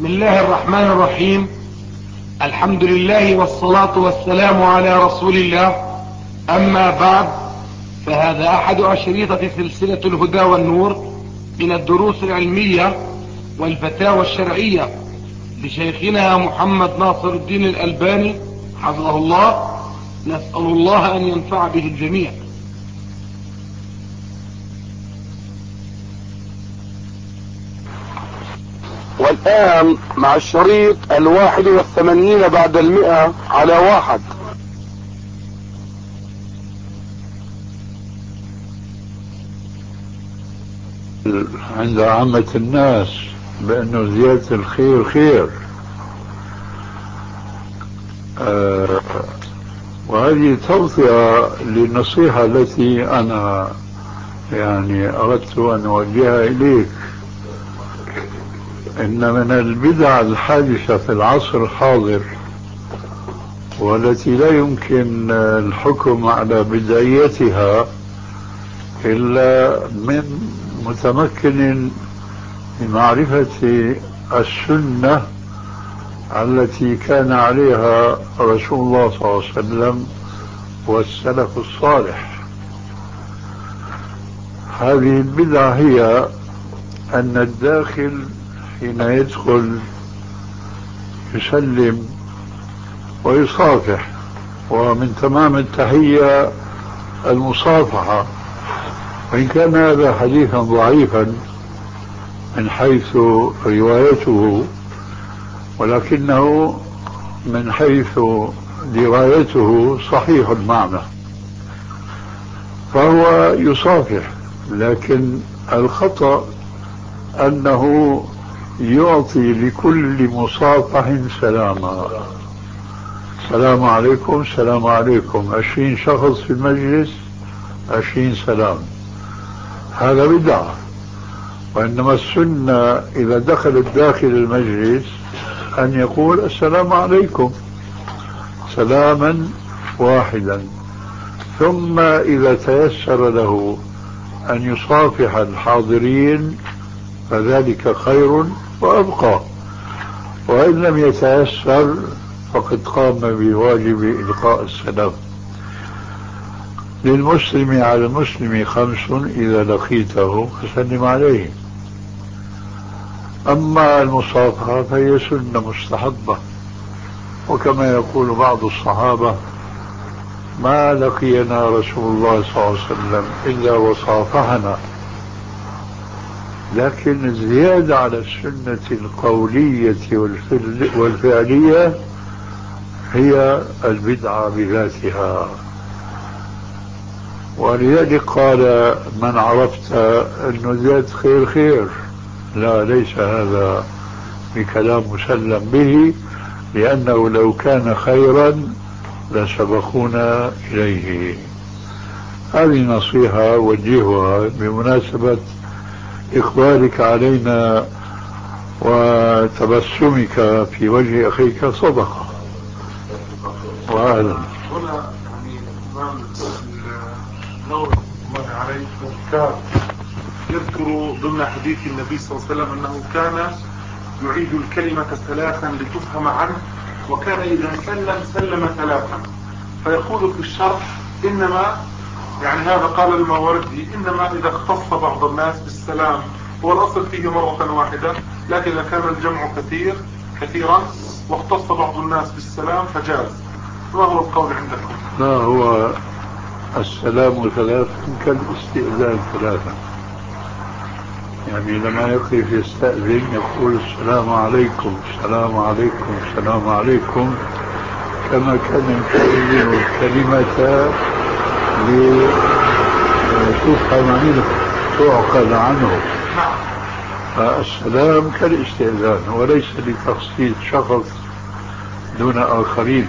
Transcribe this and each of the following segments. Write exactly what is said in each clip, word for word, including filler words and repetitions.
بسم الله الرحمن الرحيم. الحمد لله والصلاة والسلام على رسول الله. أما بعد، فهذا أحد أشريطة سلسلة الهدى والنور من الدروس العلمية والفتاوى الشرعية لشيخنا محمد ناصر الدين الألباني حفظه الله. نسأل الله أن ينفع به الجميع. والآن مع الشريط الواحد والثمانين بعد المئة على واحد. عند عامة الناس بأنه زيادة الخير خير، آه وهذه توصية للنصيحة التي أنا يعني أردت أن أوجهها إليك. إن من البدع الحادثة في العصر الحاضر والتي لا يمكن الحكم على بدعيتها إلا من متمكن من معرفة السنة التي كان عليها رسول الله صلى الله عليه وسلم والسلف الصالح. هذه البدعة هي أن الداخل حين يدخل يسلم ويصافح، ومن تمام التحية المصافحة، وإن كان هذا حديثا ضعيفا من حيث روايته، ولكنه من حيث درايته صحيح المعنى، فهو يصافح. لكن الخطأ أنه يعطي لكل مصافح سلاما. السلام عليكم، السلام عليكم، عشرين شخص في المجلس، عشرين سلام. هذا بدعة. وإنما السنة إذا دخل الداخل المجلس أن يقول السلام عليكم سلاما واحدا، ثم إذا تيسر له أن يصافح الحاضرين فذلك خير وأبقى، وإن لم يتيسر فقد قام بواجب إلقاء السلام. للمسلم على المسلم خمس إذا لقيته فسلم عليه. أما المصافحة فهي سنة مستحبة، وكما يقول بعض الصحابة: ما لقينا رسول الله صلى الله عليه وسلم إلا وصافحنا. لكن الزيادة على السنة القولية والفعلية هي البدعة بذاتها. ولذلك قال: من عرفت أنه زيادة خير خير. لا، ليس هذا بكلام مسلم به، لأنه لو كان خيرا لسبقونا إليه. هذه نصيحة وجهها بمناسبة إقبالك علينا وتبسمك في وجه أخيك صدقة. وأهلا. هنا يعني الإمام النووي الله عليه كان يذكر ضمن حديث النبي صلى الله عليه وسلم أنه كان يعيد الكلمة ثلاثا لتفهم عنه، وكان إذا سلم سلم ثلاثا. فيقول في الشرح: إنما يعني هذا قال الماوردي إنما إذا اختص بعض الناس بالسلام هو الأصل فيه مرة واحدة، لكن إذا كان الجمع كثير كثيرا واختص بعض الناس بالسلام فجاز. ما هو القول عندكم؟ لا، هو السلام ثلاثا كالاستئذان ثلاثا. يعني لما يقف يستأذن يقول السلام عليكم، السلام عليكم، السلام عليكم، كما كان يكرر الكلمة لتفهم منه، تعقل عنه. فالسلام كالاستئذان وليس لتخصيص شخص دون آخرين.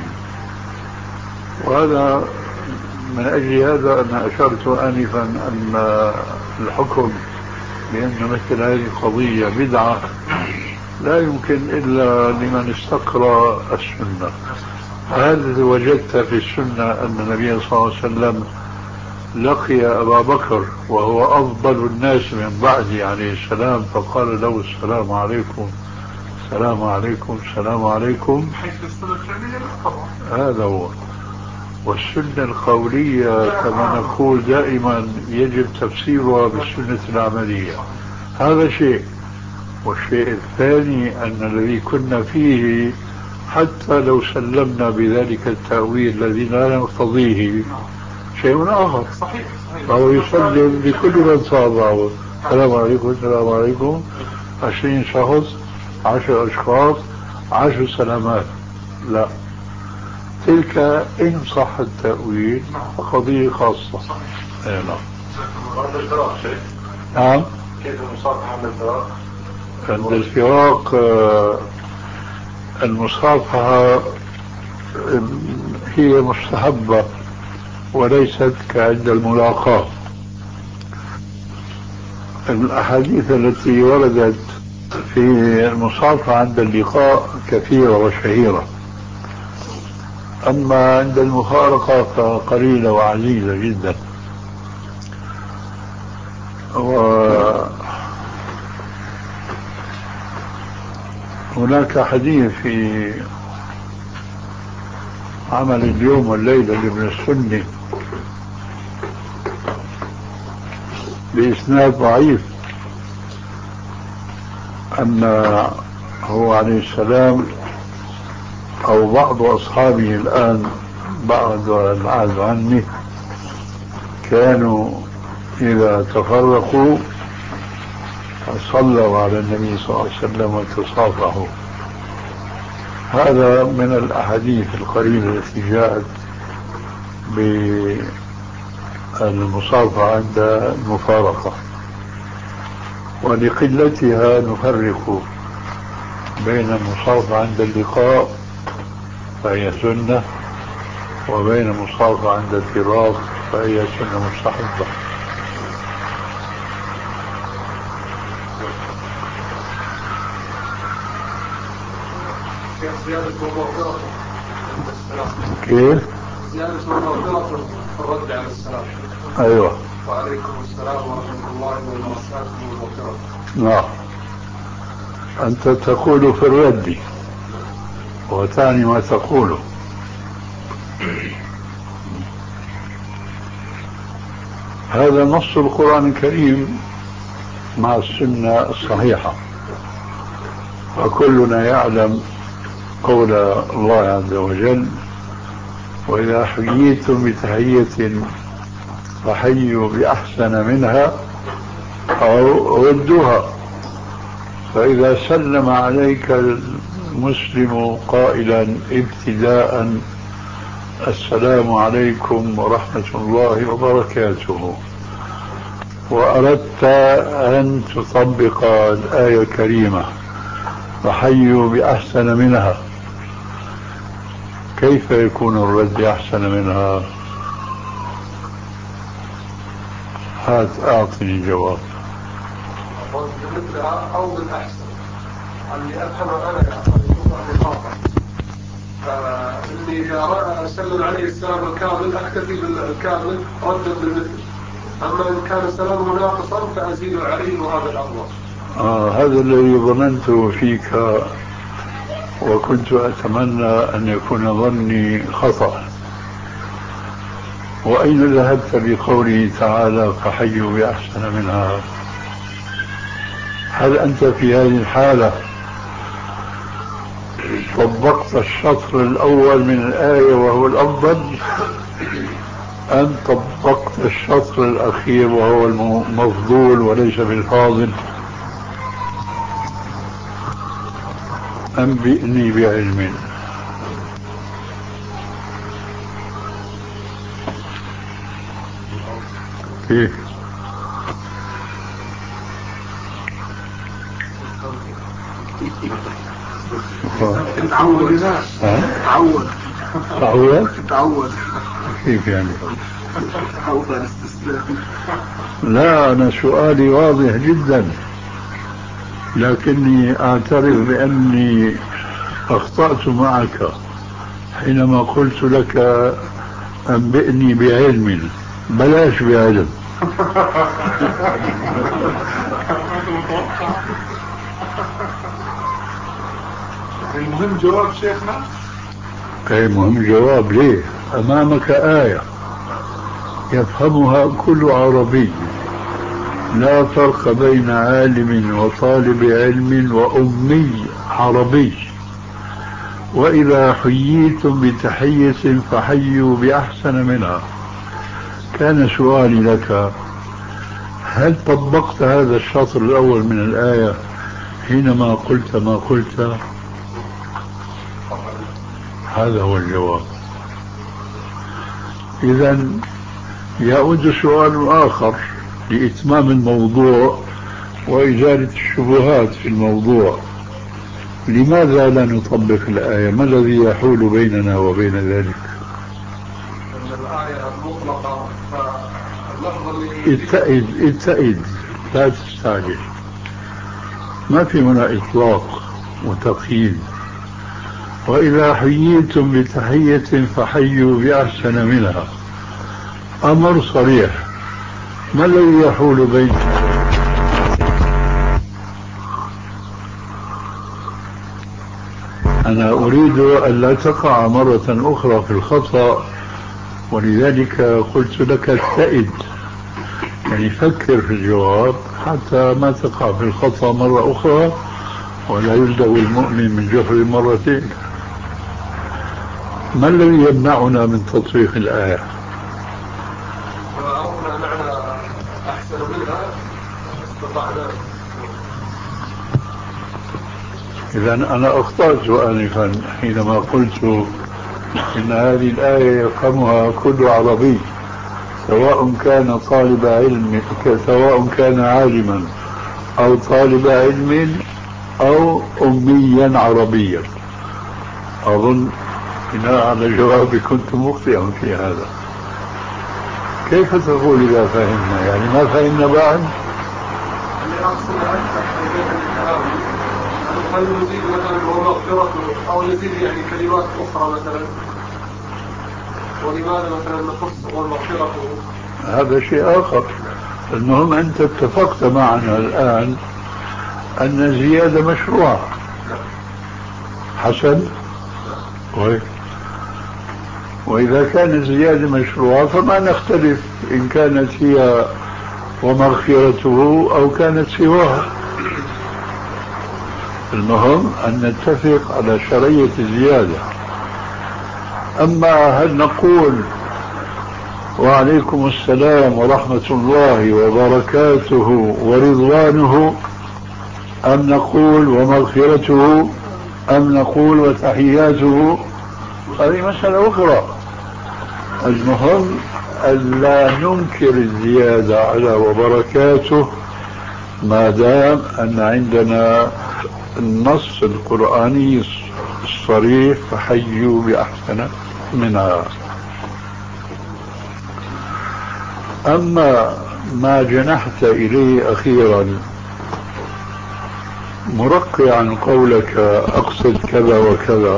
وهذا من أجل هذا أنا أشرت آنفا أن الحكم بأن مثل هذه القضية بدعة لا يمكن إلا لمن استقرأ السنة. هل وجدت في السنة أن النبي صلى الله عليه وسلم لقي أبا بكر وهو أفضل الناس من بعده عليه السلام فقال له السلام عليكم السلام عليكم السلام عليكم حيث السنة الفعلية لا طبعا. هذا هو. والسنة القولية كما نقول دائما يجب تفسيرها بالسنة العملية، هذا شيء. والشيء الثاني أن الذي كنا فيه حتى لو سلمنا بذلك التأويل الذي لا نقتضيه شيء آخر. صحيح صحيح. فهو يسلم لكل من صابه السلام عليكم السلام عليكم عشرين شخص عشر أشخاص عشر سلامات. لا، تلك إن صح التأويل قضية خاصة. أي نعم. عند الفراق شيء. نعم. كيف المصافحة عند الفراق؟ عند الفراق المصافحة هي مستحبة وليست كعند الملاقاة. الأحاديث التي وردت في المصافحة عند اللقاء كثيرة وشهيرة، أما عند المفارقة فقليلة وعزيزة جدا. وهناك حديث في عمل اليوم والليلة لابن السني بإسناد ضعيف أن هو عليه السلام أو بعض أصحابه الآن بعض العهد عني كانوا إذا تفرقوا صلوا على النبي صلى الله عليه وسلم وتصافحوا. هذا من الأحاديث القليلة التي جاءت بالمصافحة عند المفارقة، ولقلتها نفرق بين المصافحة عند اللقاء فهي سنة، وبين المصافحة عند الفراق فهي سنة مستحبة. كيف؟ زيادة المغفرة في الرد على السلام. أيوة. وعليكم السلام ورحمة الله وبركاته والمغفرة. نعم. أنت تقول في الرد وتعني ما تقوله. هذا نص القرآن الكريم مع السنة الصحيحة، وكلنا يعلم قول الله عز وجل: وإذا حييتم بتحية فحيوا بأحسن منها أو ردوها. فإذا سلم عليك المسلم قائلا ابتداء السلام عليكم ورحمة الله وبركاته، وأردت أن تطبق الآية الكريمة فحيوا بأحسن منها، كيف يكون الرد أحسن منها؟ هات أعطني جواب. بمثلها أو بالأحسن اللي أفهم أنا يا فإني إذا أسلم عليه السلام الكامل أكتفي بالكامل ردا بالمثل، أما إن كان سلامه ناقصا فأزيد عليه وهذا الأفضل. آه هذا الذي ظننته فيك، وكنت أتمنى أن يكون ظني خطأ. وأين ذهبت بقوله تعالى فحيوا بأحسن منها؟ هل أنت في هذه الحالة طبقت الشطر الأول من الآية وهو الأفضل، أم طبقت الشطر الأخير وهو المفضول وليس بالفاضل؟ أنبئني بعلم. كيف؟ تعود تعود تعود تعود كيف يعني؟ تعود الاستسلام. لا، أنا سؤالي واضح جدا، لكني أعترف بأني أخطأت معك حينما قلت لك أنبئني بعلم، بلاش بعلم. المهم جواب شيخنا. اي مهم جواب. ليه؟ امامك آية يفهمها كل عربي، لا فرق بين عالم وطالب علم وأمي عربي، وإذا حييتم بتحية فحيوا بأحسن منها. كان سؤالي لك، هل طبقت هذا الشطر الأول من الآية حينما قلت ما قلت؟ هذا هو الجواب. إذن يعود سؤال آخر لإتمام الموضوع وإزالة الشبهات في الموضوع. لماذا لا نطبق الآية؟ ما الذي يحول بيننا وبين ذلك؟ الآية مطلقة، اتئد اتئد لا تستعجل. ما في هنا إطلاق وتقييد. وإذا حييتم بتحية فحيوا بأحسن منها، أمر صريح. ما الذي يحول بيننا؟ أنا أريد أن لا تقع مرة أخرى في الخطأ، ولذلك قلت لك اتئد، يعني فكر في الجواب حتى ما تقع في الخطأ مرة أخرى، ولا يلدغ المؤمن من جحر مرتين. ما الذي يمنعنا من تطبيق الآية؟ وأردنا معنى أحسن منها استطعنا. إذا أنا أخطأت آنفا حينما قلت إن هذه الآية يفهمها كل عربي، سواء كان طالب علم، سواء كان عالما أو طالب علم أو أميا عربيا. أظن بناء على جوابي كنت مخطئا في هذا. كيف تقول إذا فهمنا؟ يعني ما فهمنا بعد؟ اللي أقصد أكثر في بيت الكلام، هل نزيد مثلا ومغفرته، أو نزيد يعني كلمات أخرى مثلا؟ ولماذا مثلا نخص ومغفرته؟ هذا شيء آخر. المهم أنت اتفقت معنا الآن أن الزيادة مشروعة. حسن. وإذا كانت الزيادة مشروعة فما نختلف إن كانت هي ومغفرته أو كانت سواها. المهم أن نتفق على شرعية الزيادة. أما هل نقول وعليكم السلام ورحمة الله وبركاته ورضوانه، أم نقول ومغفرته، أم نقول وتحياته، هذه مسألة أخرى. المهم ألا ننكر الزيادة على وبركاته ما دام أن عندنا النص القرآني الصريح فحيوا بأحسن منها. أما ما جنحت إليه أخيرا مرقعا قولك أقصد كذا وكذا،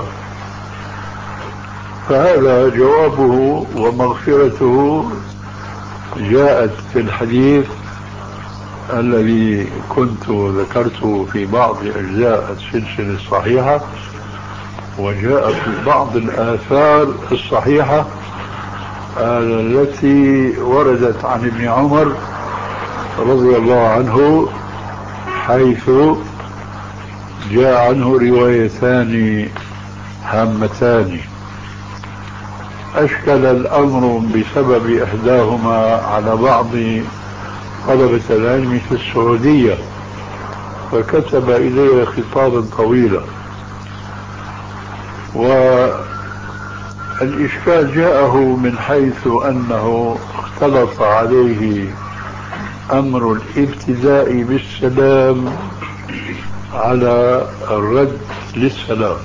فهذا جوابه ومغفرته جاءت في الحديث الذي كنت ذكرته في بعض أجزاء السلسلة الصحيحة، وجاء في بعض الآثار الصحيحة التي وردت عن ابن عمر رضي الله عنه، حيث جاء عنه روايتان هامتان أشكل الأمر بسبب إحداهما على بعض طلبة العلم في السعودية، فكتب إليه خطابا طويلا. والإشكال جاءه من حيث أنه اختلط عليه أمر الابتداء بالسلام على الرد للسلام.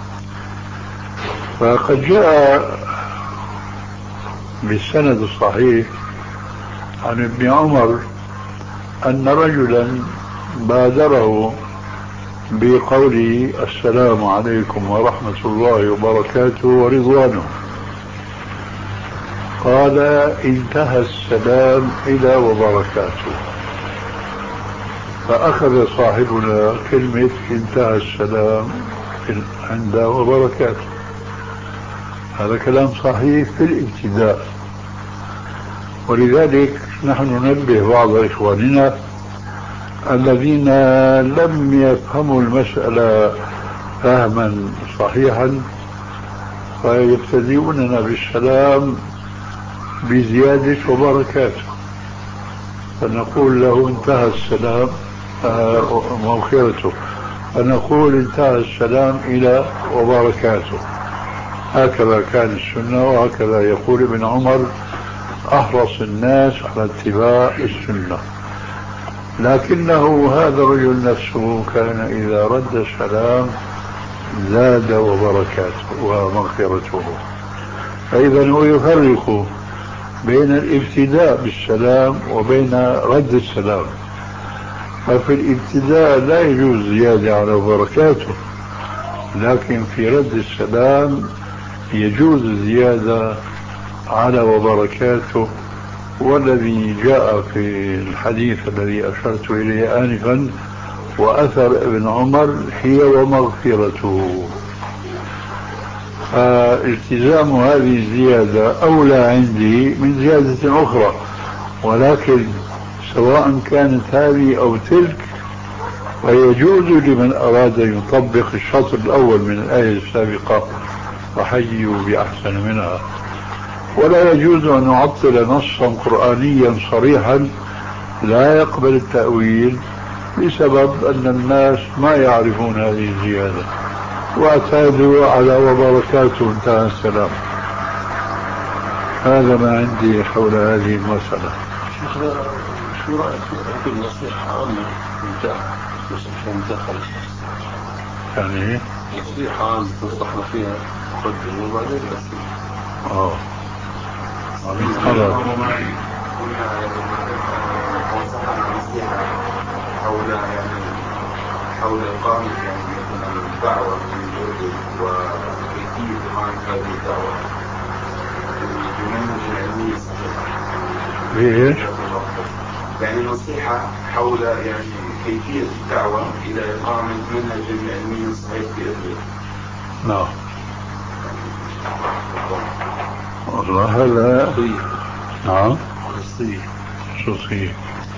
فقد جاء بالسند الصحيح عن ابن عمر أن رجلا بادره بقوله السلام عليكم ورحمة الله وبركاته ورضوانه، قال انتهى السلام إلى وبركاته، فأخذ صاحبنا كلمة انتهى السلام ولكن عند وبركاته. هذا كلام صحيح في الابتداء. ولذلك نحن ننبه بعض إخواننا الذين لم يفهموا المسألة فهما صحيحا فيبتدئوننا بالسلام بزيادة وبركاته، فنقول له انتهى السلام مغفرته، فنقول انتهى السلام إلى وبركاته. هكذا كان السنة، وهكذا يقول ابن عمر أحرص الناس على اتباع السنة. لكنه هذا الرجل نفسه كان إذا رد السلام زاد وبركاته ومغفرته. فإذا هو يفرق بين الابتداء بالسلام وبين رد السلام. ففي الابتداء لا يجوز زيادة على وبركاته، لكن في رد السلام يجوز زيادة على وبركاته. والذي جاء في الحديث الذي أشرت إليه آنفا وأثر ابن عمر هي ومغفرته. فالتزام هذه الزيادة أولى عندي من زيادة أخرى، ولكن سواء كانت هذه أو تلك فيجوز لمن أراد أن يطبق الشطر الأول من الآية السابقة وحيوا بأحسن منها. ولا يجوز أن نعطل نصا قرآنيا صريحا لا يقبل التأويل بسبب أن الناس ما يعرفون هذه الزيادة واعتادوا على وبركاته انتهى السلام. هذا ما عندي حول هذه المسألة. شو رأيك في النصيحة عامة مش عشان تدخل يعني نصيحة عامة تنصحنا فيها تقدم وبعدين الأسئلة؟ اه خلاص. حول يعني حول إقامة يعني الدعوة من الأردن وكيفية إقامة هذه الدعوة بمنهج علمي صحيح. ليش؟ يعني نصيحة حول يعني كيفية الدعوة إلى إقامة منهج علمي صحيح في أردن. نعم. والله هذا نعم خصوصية خصوصية.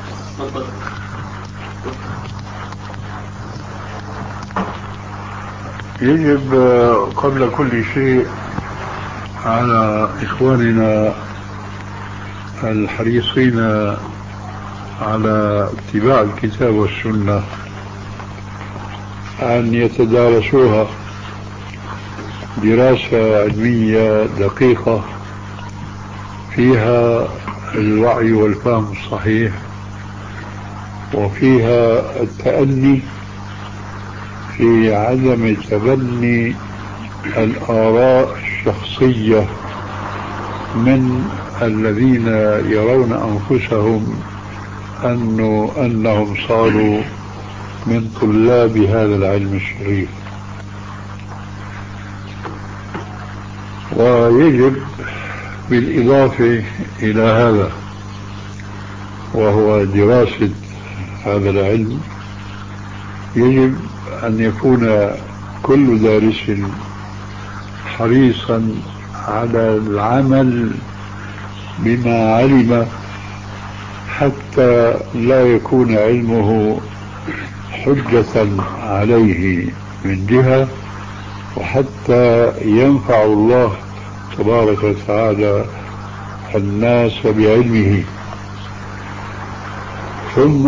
يجب قبل كل شيء على إخواننا الحريصين على اتباع الكتاب والسنة أن يتدارسوها دراسة علمية دقيقة فيها الوعي والفهم الصحيح، وفيها التأني في عدم تبني الآراء الشخصية من الذين يرون أنفسهم أنه أنهم صاروا من طلاب هذا العلم الشريف. ويجب بالإضافة إلى هذا وهو دراسة هذا العلم يجب أن يكون كل دارس حريصا على العمل بما علم حتى لا يكون علمه حجة عليه من جهة، وحتى ينفع الله تبارك وتعالى الناس بعلمه. ثم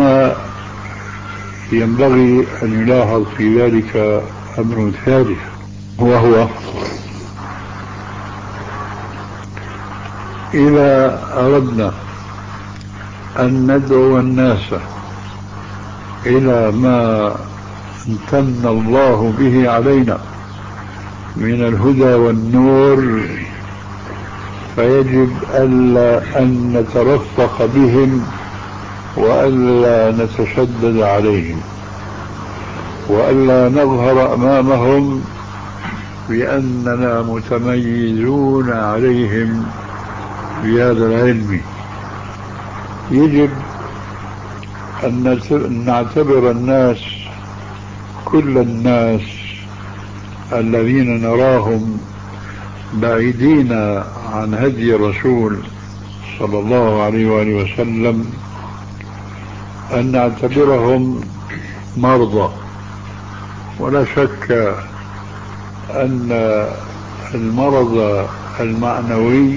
ينبغي أن يلاحظ في ذلك أمر ثالث، وهو إذا أردنا أن ندعو الناس إلى ما امتن الله به علينا من الهدى والنور فيجب ألا أن نترفق بهم وألا نتشدد عليهم وألا نظهر أمامهم بأننا متميزون عليهم بهذا العلم. يجب أن نعتبر الناس كل الناس الذين نراهم بعيدين عن هدي الرسول صلى الله عليه وآله وسلم أن نعتبرهم مرضى. ولا شك أن المرض المعنوي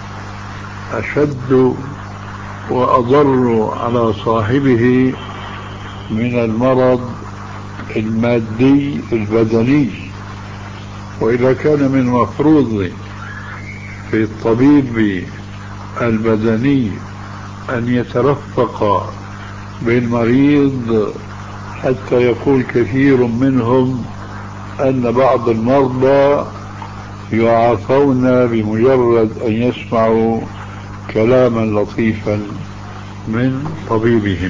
أشد وأضر على صاحبه من المرض المادي البدني. وإذا كان من المفروض في الطبيب البدني أن يترفق بالمريض، حتى يقول كثير منهم أن بعض المرضى يعافون بمجرد أن يسمعوا كلاما لطيفا من طبيبهم.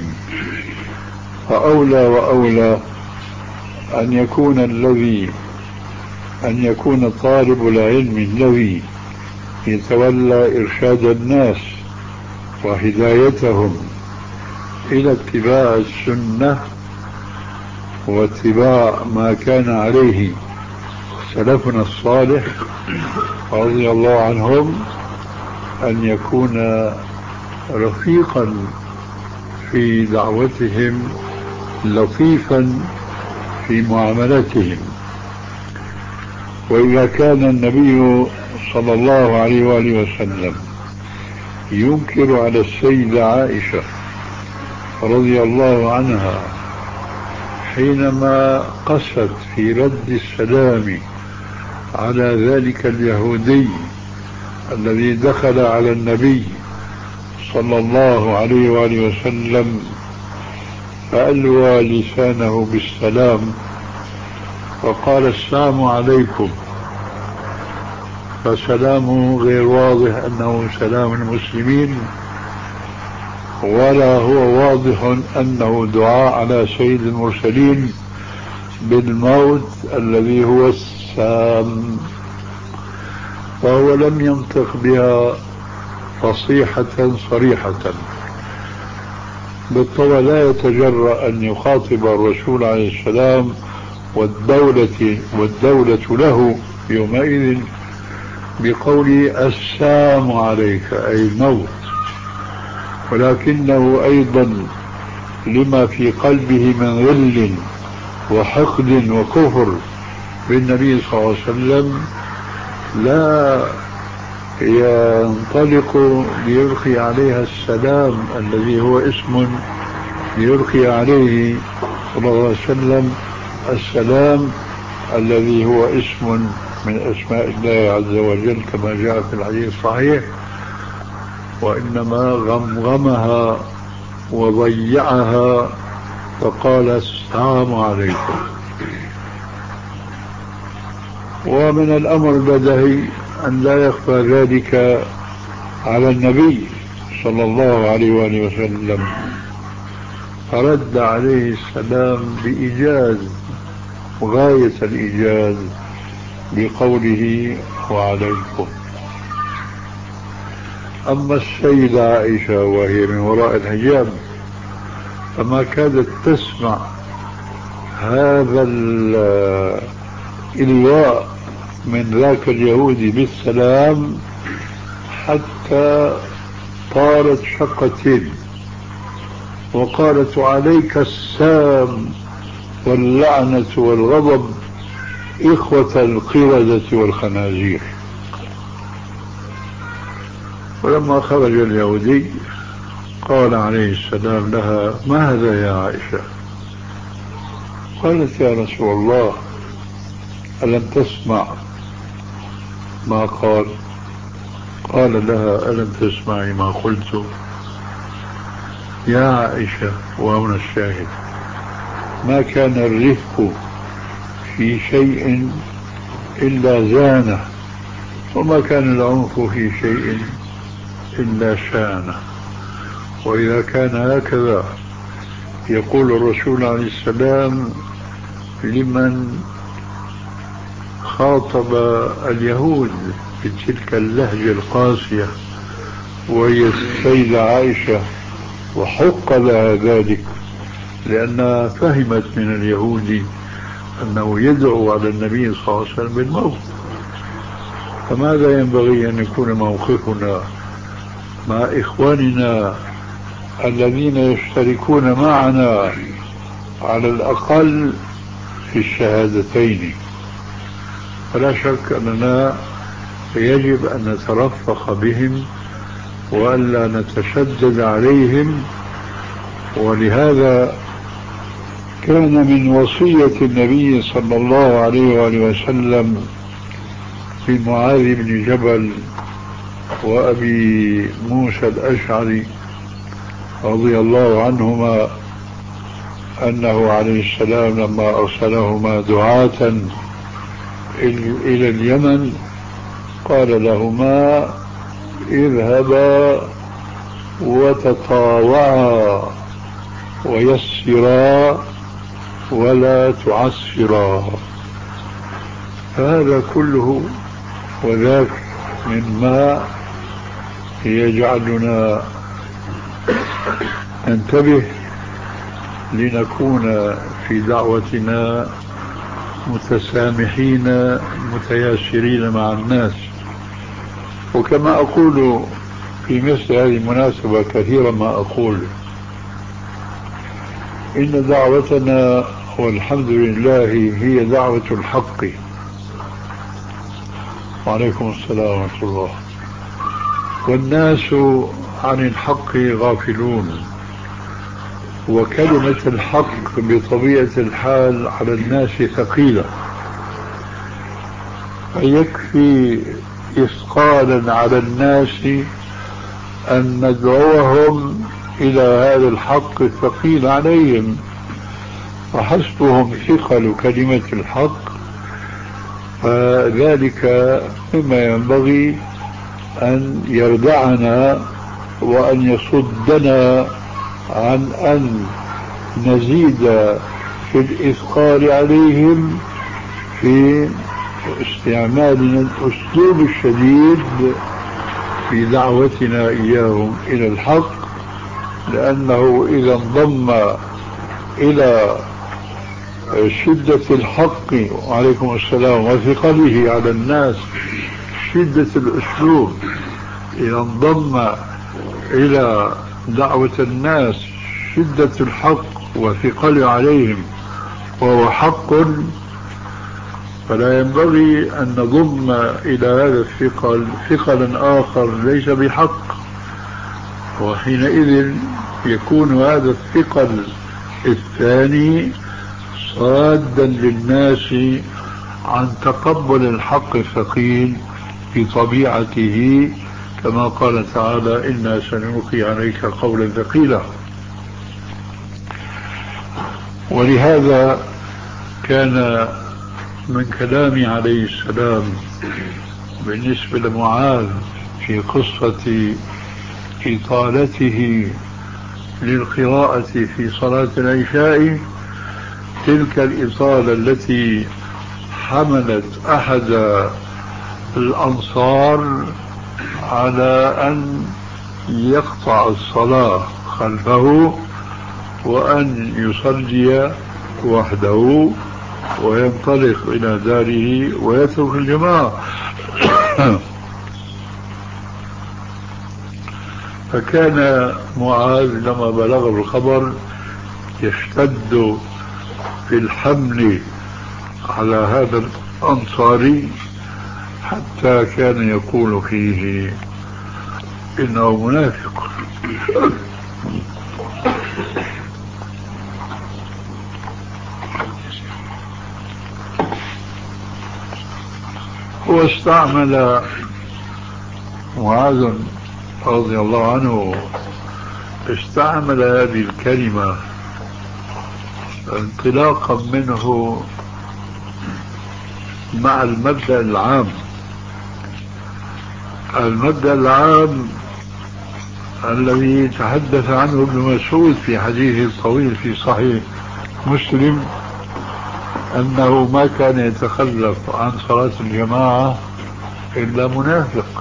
فأولى وأولى أن يكون الذي أن يكون طالب العلم الذي يتولى إرشاد الناس وهدايتهم إلى اتباع السنة واتباع ما كان عليه سلفنا الصالح رضي الله عنهم، أن يكون رفيقا في دعوتهم، لطيفا في معاملتهم. وإذا كان النبي صلى الله عليه وآله وسلم ينكر على السيدة عائشة رضي الله عنها حينما قست في رد السلام على ذلك اليهودي الذي دخل على النبي صلى الله عليه وآله وسلم فألوى لسانه بالسلام وقال السلام عليكم، فسلامه غير واضح أنه سلام المسلمين، ولا هو واضح أنه دعاء على سيد المرسلين بالموت الذي هو السام. فهو لم ينطق بها فصيحة صريحة. بالطبع لا يتجرأ أن يخاطب الرسول عليه السلام والدولة, والدولة له يومئذ بقول السلام عليك أي الموت، ولكنه أيضا لما في قلبه من غل وحقد وكفر بالنبي صلى الله عليه وسلم لا ينطلق ليلقي عليها السلام الذي هو اسم ليلقي عليه صلى الله عليه وسلم السلام الذي هو اسم من أسماء الله عز وجل كما جاء في الحديث الصحيح، وإنما غمغمها وضيعها فقال السلام عليكم. ومن الأمر البديهي أن لا يخفى ذلك على النبي صلى الله عليه وآله وسلم، فرد عليه السلام بإيجاز وغاية الإيجاز بقوله وعليكم. أما السيدة عائشة وهي من وراء الحجاب فما كادت تسمع هذا الإلواء من ذاك اليهودي بالسلام حتى طارت شقتين وقالت عليك السام واللعنة والغضب إخوة القردة والخنازير. ولما خرج اليهودي قال عليه السلام لها ما هذا يا عائشة؟ قالت يا رسول الله ألم تسمع ما قال؟ قال لها ألم تسمعي ما قلت؟ يا عائشة، وهنا الشاهد، ما كان الرفق في شيء إلا زانه، وما كان العنف في شيء إلا شانه. وإذا كان هكذا يقول الرسول عليه السلام لمن خاطب اليهود بتلك اللهجة القاسية وهي السيدة عائشة، وحق لها ذلك لأنها فهمت من اليهود أنه يدعو على النبي صلى الله عليه وسلم بالموت. فماذا ينبغي أن يكون موقفنا مع إخواننا الذين يشتركون معنا على الأقل في الشهادتين؟ فلا شك أننا يجب أن نترفق بهم وألا نتشدد عليهم. ولهذا كان من وصية النبي صلى الله عليه وآله وسلم في معاذ بن جبل وأبي موسى الأشعري رضي الله عنهما أنه عليه السلام لما أرسلهما دعاة إلى اليمن قال لهما اذهبا وتطاوعا ويسرا ولا تعسرا. هذا كله وذاك مما يجعلنا ننتبه لنكون في دعوتنا متسامحين متياسرين مع الناس. وكما أقول في مثل هذه المناسبة كثيرا ما أقول إن دعوتنا والحمد لله هي دعوة الحق. وعليكم السلام ورحمة الله. والناس عن الحق غافلون، وكلمة الحق بطبيعة الحال على الناس ثقيلة، فيكفي إثقالا على الناس أن ندعوهم إلى هذا الحق الثقيل عليهم، فحسبهم ثقل كلمة الحق. فذلك مما ينبغي أن يردعنا وأن يصدنا عن أن نزيد في الإثقال عليهم في استعمالنا الأسلوب الشديد في دعوتنا إياهم إلى الحق، لأنه إذا انضم إلى شدة الحق وعليكم السلام وثقله على الناس شدة الأسلوب، إذا انضم إلى دعوة الناس شدة الحق وثقل عليهم وهو حق، فلا ينبغي أن نضم إلى هذا الثقل ثقلا آخر ليس بحق، وحينئذ يكون هذا الثقل الثاني صادا للناس عن تقبل الحق الثقيل بطبيعته، كما قال تعالى إنا سنلقي عليك قولا ثقيلا. ولهذا كان من كلام عليه السلام بالنسبة لمعاذ في قصة إطالته للقراءة في صلاة العشاء تلك الإطالة التي حملت أحد الأنصار على أن يقطع الصلاة خلفه وأن يصلي وحده وينطلق إلى داره ويترك الجماعة. فكان معاذ لما بلغ الخبر يشتد في الحمل على هذا الأنصاري حتى كان يقول فيه إنه منافق. واستعمل معاذ رضي الله عنه استعمل هذه الكلمة انطلاقا منه مع المبدأ العام. المبدأ العام الذي تحدث عنه ابن مسعود في حديثه الطويل في صحيح مسلم أنه ما كان يتخلف عن صلاة الجماعة إلا منافق.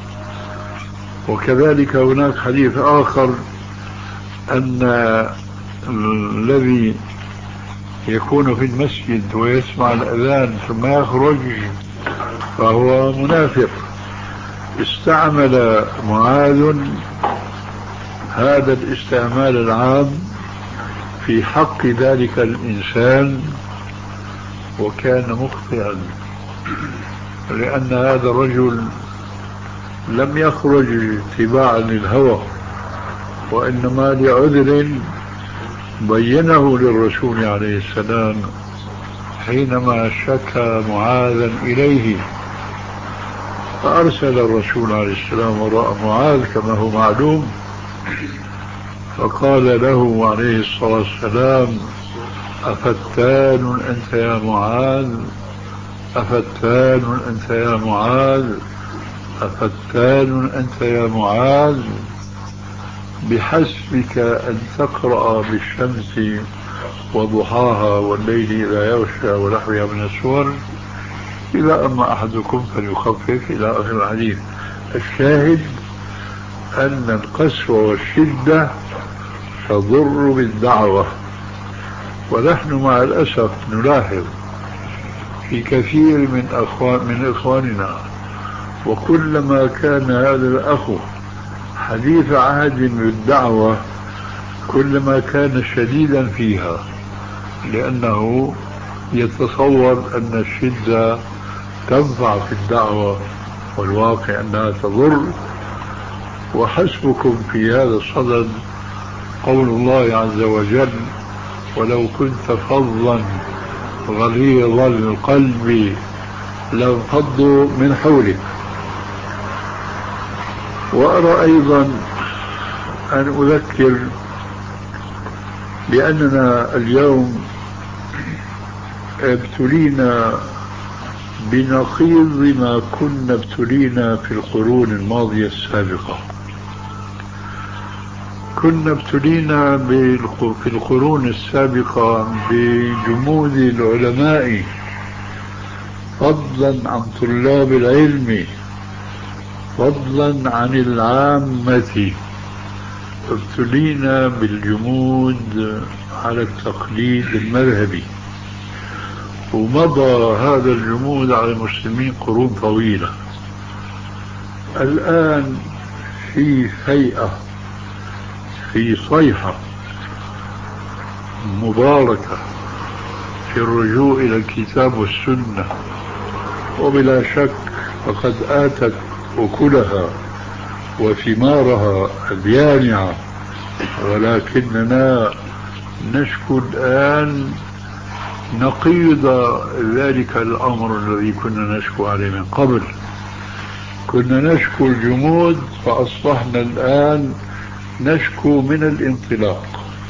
وكذلك هناك حديث آخر أن الذي يكون في المسجد ويسمع الأذان ثم يخرج فهو منافق. استعمل معاذ هذا الاستعمال العام في حق ذلك الإنسان وكان مخطئا، لأن هذا الرجل لم يخرج اتباعا للهوى، وإنما لعذر بينه للرسول عليه السلام حينما شكى معاذا إليه، فأرسل الرسول عليه السلام وراء معاذ كما هو معلوم، فقال له عليه الصلاة والسلام: أفتان أنت يا معاذ، أفتان أنت يا معاذ، أفتان أنت يا معاذ، بحسبك أن تقرأ بالشمس وضحاها والليل إذا يغشى ونحوها من السور، إذا أما أحدكم فليخفف إلى آخر الحديث. الشاهد أن القسوة والشدة تضر بالدعوة، ونحن مع الأسف نلاحظ في كثير من أخوان من إخواننا، وكلما كان هذا الأخ حديث عهد بالدعوة كلما كان شديدا فيها، لأنه يتصور أن الشدة تنفع في الدعوة، والواقع أنها تضر. وحسبكم في هذا الصدد قول الله عز وجل: ولو كنت فظا غليظ القلب لانفضوا من حولك. وأرى أيضا أن أذكر بأننا اليوم ابتلينا بنقيض ما كنا ابتلينا في القرون الماضية السابقة. كنا ابتلينا في القرون السابقة بجمود العلماء فضلا عن طلاب العلم، فضلا عن العامة. ابتلينا بالجمود على التقليد المذهبي، ومضى هذا الجمود على المسلمين قرون طويلة. الآن في هيئة، في صيحة مباركة في الرجوع إلى الكتاب والسنة، وبلا شك فقد آتت أكلها وثمارها اليانعة، ولكننا نشكو الآن نقيض ذلك الأمر الذي كنا نشكو عليه من قبل. كنا نشكو الجمود فأصبحنا الآن نشكو من الانطلاق،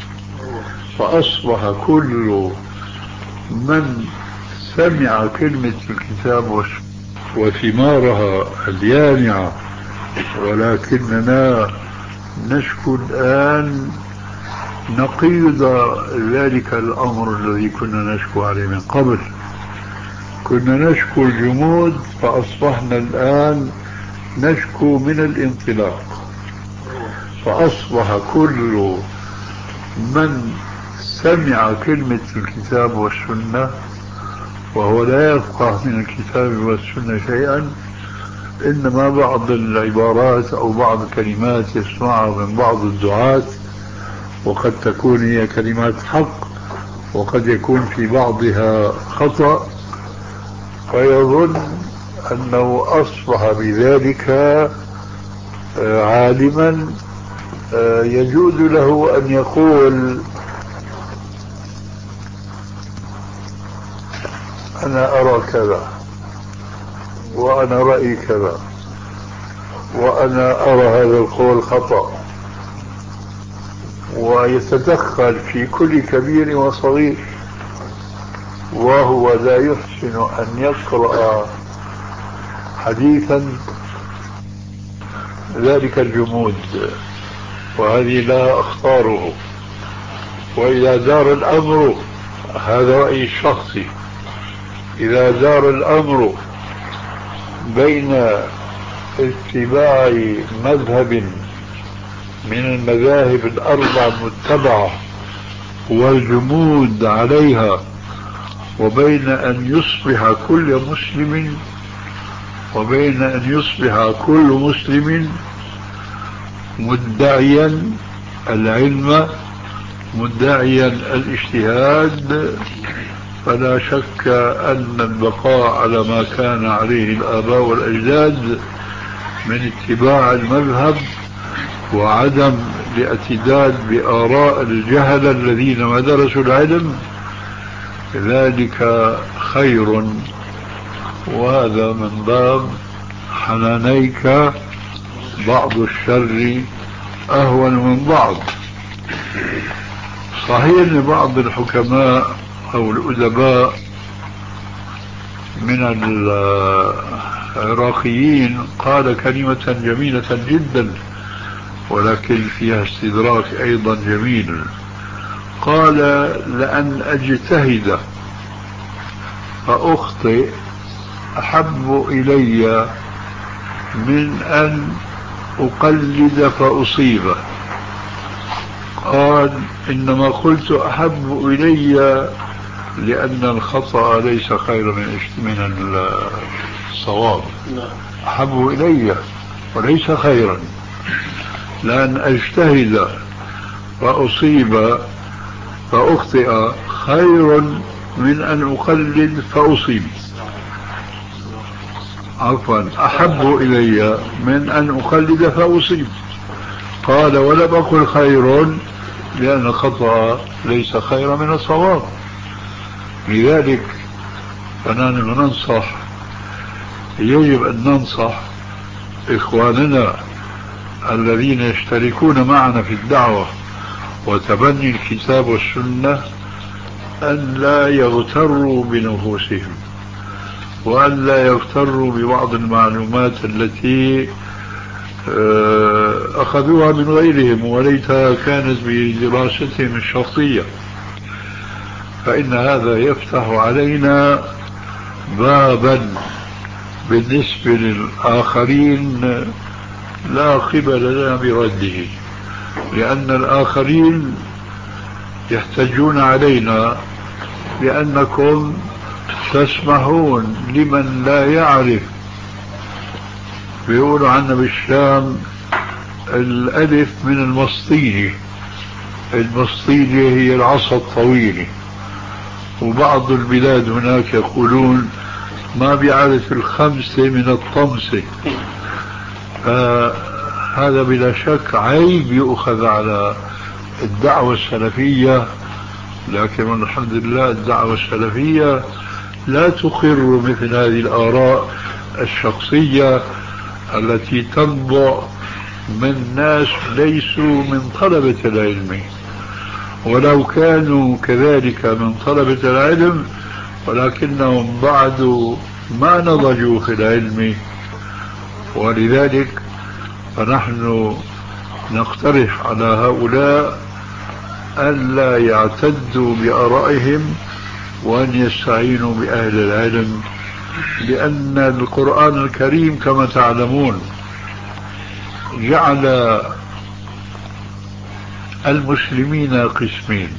فأصبح كل من سمع كلمة الكتاب وثمارها اليانعة، ولكننا نشكو الآن نقيض ذلك الأمر الذي كنا نشكو عليه من قبل. كنا نشكو الجمود فأصبحنا الآن نشكو من الانطلاق، فأصبح كل من سمع كلمة الكتاب والسنة وهو لا يفقه من الكتاب والسنة شيئا، إنما بعض العبارات أو بعض الكلمات يسمعها من بعض الدعاة، وقد تكون هي كلمات حق وقد يكون في بعضها خطأ، فيظن أنه أصبح بذلك عالما يجوز له أن يقول: أنا أرى كذا، وأنا رأيي كذا، وأنا أرى هذا القول خطأ، ويتدخل في كل كبير وصغير، وهو لا يحسن أن يقرأ حديثا ذلك الجمود، وهذه لا أختاره. وإذا دار الأمر، هذا رأيي الشخصي، إذا دار الأمر بين اتباع مذهب من المذاهب الأربع المتبعة والجمود عليها وبين أن يصبح كل مسلم وبين أن يصبح كل مسلم مدعيا العلم مدعيا الاجتهاد، فلا شك أن البقاء على ما كان عليه الآباء والأجداد من اتباع المذهب وعدم الاعتداد بآراء الجهل الذين ما درسوا العلم ذلك خير، وهذا من باب حنانيك بعض الشر أهون من بعض. صحيح أن بعض الحكماء أو الأدباء من العراقيين قال كلمة جميلة جدا ولكن فيها استدراك أيضا جميل. قال: لأن أجتهد فأخطئ أحب إلي من أن أقلد فأصيب. قال: إنما قلت أحب إلي لأن الخطأ ليس خير من الصواب، أحب إلي وليس خيرا، لأن أجتهد فأصيب فأخطئ خير من أن أقلد فأصيب، عفوا أحب إلي من أن أقلد فأصيب. قال: ولم أقل خير لأن الخطأ ليس خير من الصواب. لذلك فنحن ننصح، يجب أن ننصح إخواننا الذين يشتركون معنا في الدعوة وتبني الكتاب والسنة أن لا يغتروا بنفوسهم، وأن لا يغتروا ببعض المعلومات التي أخذوها من غيرهم وليتها كانت بدراستهم الشخصية، فإن هذا يفتح علينا بابا بالنسبة للآخرين لا قبل لنا برده، لأن الآخرين يحتجون علينا لأنكم تسمحون لمن لا يعرف. بيقولوا عنا بالشام الألف من المسطيلة، المسطيلة هي العصا الطويلة، وبعض البلاد هناك يقولون ما بيعرف الخمسة من الطمسة. فهذا بلا شك عيب يؤخذ على الدعوة السلفية، لكن الحمد لله الدعوة السلفية لا تقر مثل هذه الآراء الشخصية التي تنبع من ناس ليسوا من طلبة العلم، ولو كانوا كذلك من طلبة العلم ولكنهم بعد ما نضجوا في العلم. ولذلك فنحن نقترح على هؤلاء ألا يعتدوا بآرائهم وأن يستعينوا بأهل العلم، لأن القرآن الكريم كما تعلمون جعل المسلمين قسمين: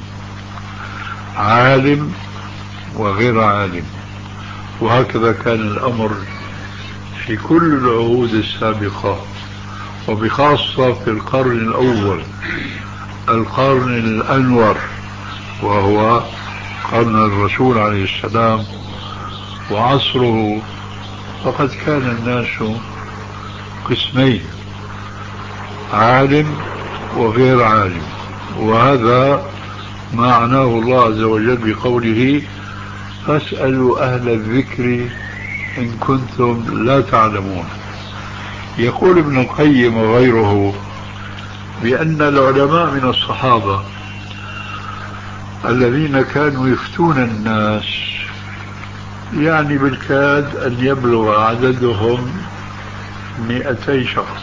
عالم وغير عالم، وهكذا كان الأمر في كل العهود السابقة، وبخاصة في القرن الأول القرن الأنور وهو قرن الرسول عليه السلام وعصره، فقد كان الناس قسمين: عالم وغير عالم. وهذا ما معناه الله عز وجل بقوله: فاسألوا أهل الذكر إن كنتم لا تعلمون. يقول ابن القيم وغيره بأن العلماء من الصحابة الذين كانوا يفتون الناس يعني بالكاد أن يبلغ عددهم مئتي شخص،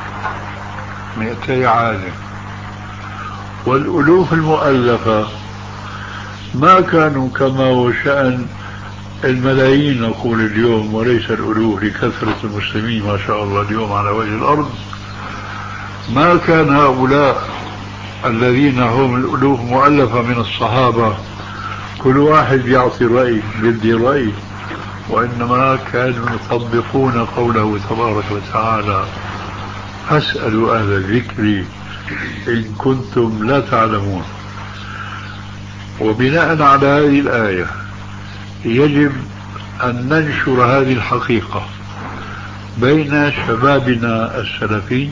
مئتي عالم، والألوف المؤلفة ما كانوا كما هو شأن الملايين نقول اليوم، وليس الألوف لكثرة المسلمين ما شاء الله اليوم على وجه الأرض. ما كان هؤلاء الذين هم الألوف مؤلفة من الصحابة كل واحد يعطي رأي بدي رأي، وإنما كانوا يطبقون قوله تبارك وتعالى: فاسألوا أهل الذكر إن كنتم لا تعلمون. وبناء على هذه الآية يجب أن ننشر هذه الحقيقة بين شبابنا السلفي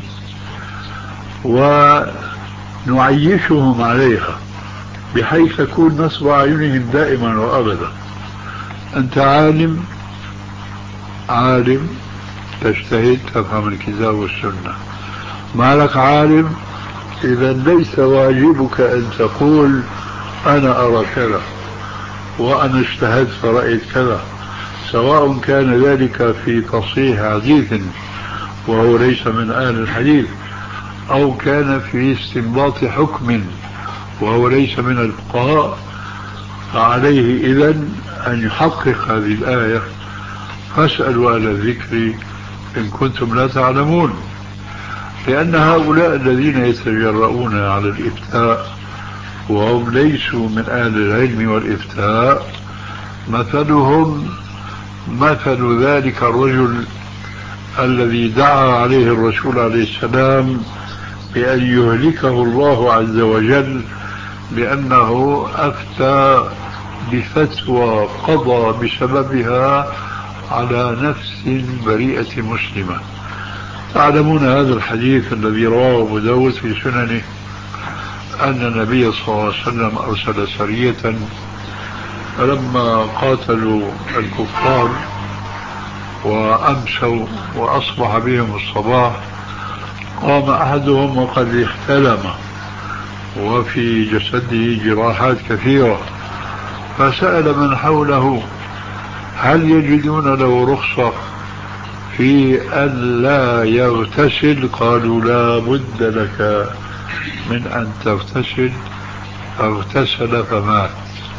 ونعيشهم عليها، بحيث تكون نصب أعينهم دائما وأبدا. أنت عالم عالم تجتهد تفهم الكتاب والسنة، ما لك عالم إذا ليس واجبك أن تقول أنا أرى كذا وأنا اجتهدت فرأيت كذا، سواء كان ذلك في تصحيح حديث وهو ليس من أهل الحديث، أو كان في استنباط حكم وهو ليس من الفقهاء. فعليه إذن أن يحقق هذه الآية: فاسألوا أهل الذكر إن كنتم لا تعلمون. لأن هؤلاء الذين يتجرؤون على الإفتاء وهم ليسوا من أهل العلم والإفتاء مثلهم مثل ذلك الرجل الذي دعا عليه الرسول عليه السلام بأن يهلكه الله عز وجل لأنه أفتى بفتوى قضى بسببها على نفس بريئة مسلمة. تعلمون هذا الحديث الذي رواه أبو داود في سننه أن النبي صلى الله عليه وسلم أرسل سرية، فلما قاتلوا الكفار وأمسوا وأصبح بهم الصباح قام أحدهم وقد احتلم وفي جسده جراحات كثيرة، فسأل من حوله: هل يجدون له رخصة في أن لا يغتسل؟ قالوا: لا بد لك من أن تغتسل. فاغتسل فمات.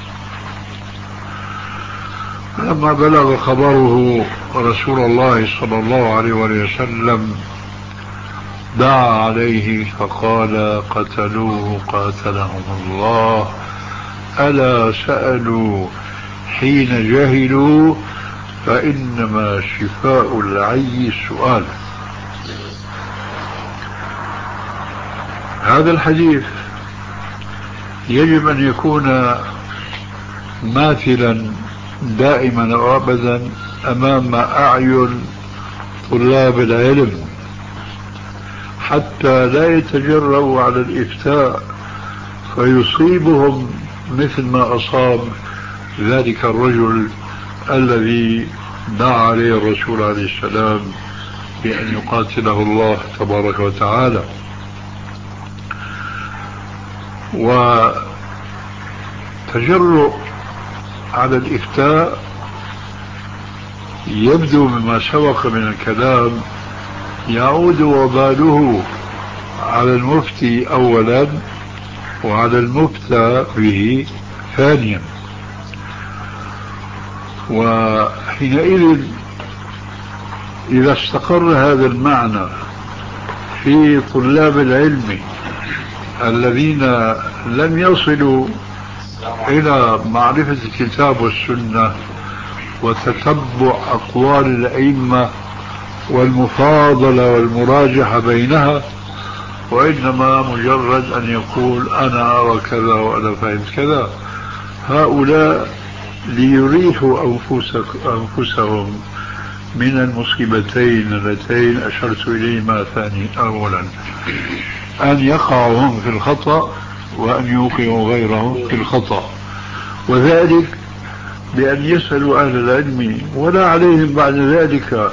لما بلغ خبره رسول الله صلى الله عليه وسلم دعا عليه فقال: قتلوه قاتلهم الله، ألا سألوا حين جهلوا فإنما شفاء العي السؤال. هذا الحديث يجب أن يكون ماثلا دائما وابدا أمام أعين طلاب العلم، حتى لا يتجرؤوا على الإفتاء فيصيبهم مثل ما أصاب ذلك الرجل الذي دعا عليه الرسول عليه السلام بأن يقاتله الله تبارك وتعالى. وتجرؤ على الإفتاء يبدو مما سبق من الكلام يعود وباله على المفتي أولا وعلى المفتى به ثانيا. وحينئذ إذا استقر هذا المعنى في طلاب العلم الذين لم يصلوا إلى معرفة الكتاب والسنة وتتبع أقوال الأئمة والمفاضلة والمراجحة بينها، وإنما مجرد أن يقول أنا أرى كذا وأنا فهمت كذا، هؤلاء ليريحوا أنفسهم من المصيبتين اللتين أشرت إليهما ثاني أولا: أن يقعوا هم في الخطأ وأن يوقعوا غيرهم في الخطأ، وذلك بأن يسألوا أهل العلم ولا عليهم بعد ذلك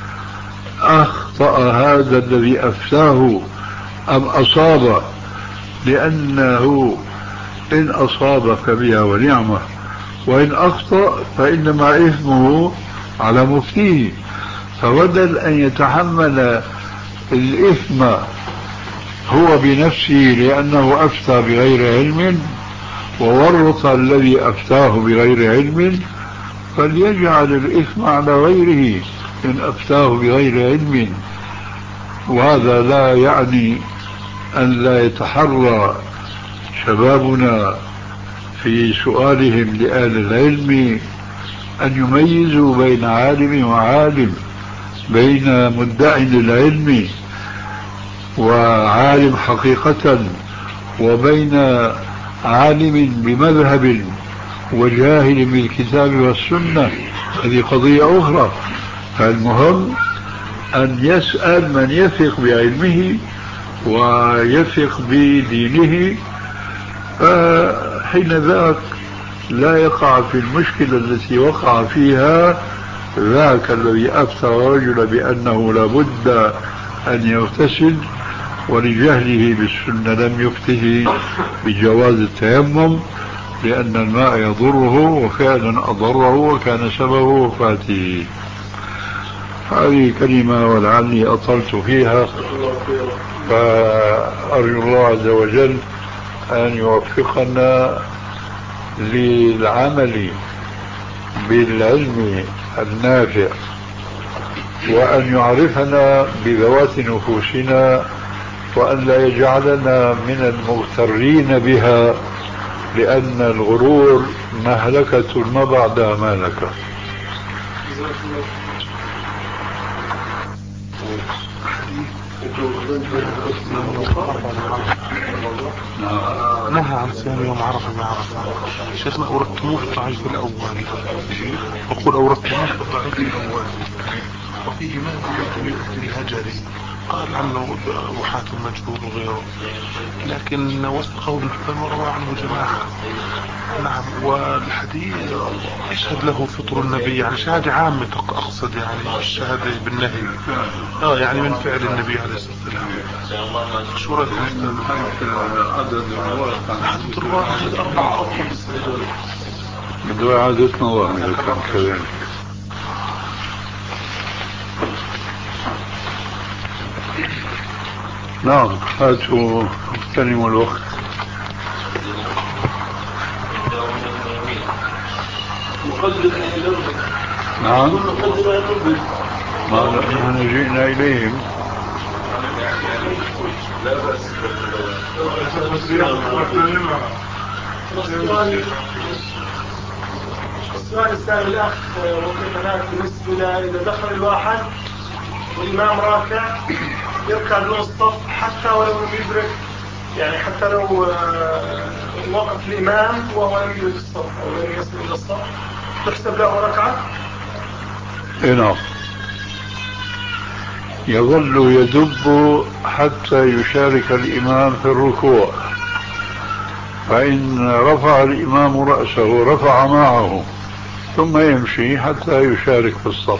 أخطأ هذا الذي أفتاه أم أصاب، لأنه إن أصاب فبها ونعمة، وإن أخطأ فإنما إثمه على مفتيه. فبدل أن يتحمل الإثم هو بنفسه لأنه أفتى بغير علم وورط الذي أفتاه بغير علم، فليجعل الإثم على غيره إن أفتاه بغير علم. وهذا لا يعني أن لا يتحرى شبابنا في سؤالهم لأهل العلم أن يميزوا بين عالم وعالم، بين مدعي للعلم وعالم حقيقة، وبين عالم بمذهب وجاهل بالكتاب والسنة. هذه قضية أخرى. فالمهم أن يسأل من يثق بعلمه ويثق بدينه، فحين ذاك لا يقع في المشكلة التي وقع فيها ذاك الذي أفتى الرجل بأنه لابد أن يغتسل، ولجهله بالسنة لم يفته بجواز التيمم لأن الماء يضره، وفعلا أضره وكان سبب وفاته. هذه كلمة ولعلي أطلت فيها، فأرجو الله عز وجل أن يوفقنا للعمل بالعلم النافع، وأن يعرفنا بذوات نفوسنا، وأن لا يجعلنا من المغترين بها، لأن الغرور مهلكة ما بعدها مهلكة. نهى عن صيام يوم عرفة بعرفة. شيخنا أوردتموه في الضعيف الأول، أقول أوردتموه في الضعيف الأول، وفيه ما يقول الهجري قال عنه وحاتم مجهول وغيره، لكن وثقه ابن حبان وروى عنه جماعة. نعم. والحديث يشهد له فطر النبي، يعني شهادة عامة أقصد، يعني الشهادة بالنهي اه يعني من فعل النبي عليه الصلاة والسلام. شو رأيكم أستاذ؟ عدد الرواة عدد الرواة أربعة أو خمسة بدو إعادة نظر إذا كان كذلك. نعم، هاتوا اغتنموا الوقت. نعم، ما نحن جئنا إليهم. لا بأس. السؤال الثاني الأخ وكيف هناك بالنسبة إذا دخل الواحد والإمام راكع يركع دون الصف حتى ولو لم يدرك، يعني حتى لو وقف الإمام وهو لم يدرك الصف أو لم يصل إلى الصف تحسب له ركعة؟ نعم، يظل يدب حتى يشارك الإمام في الركوع، فإن رفع الإمام رأسه رفع معه، ثم يمشي حتى يشارك في الصف.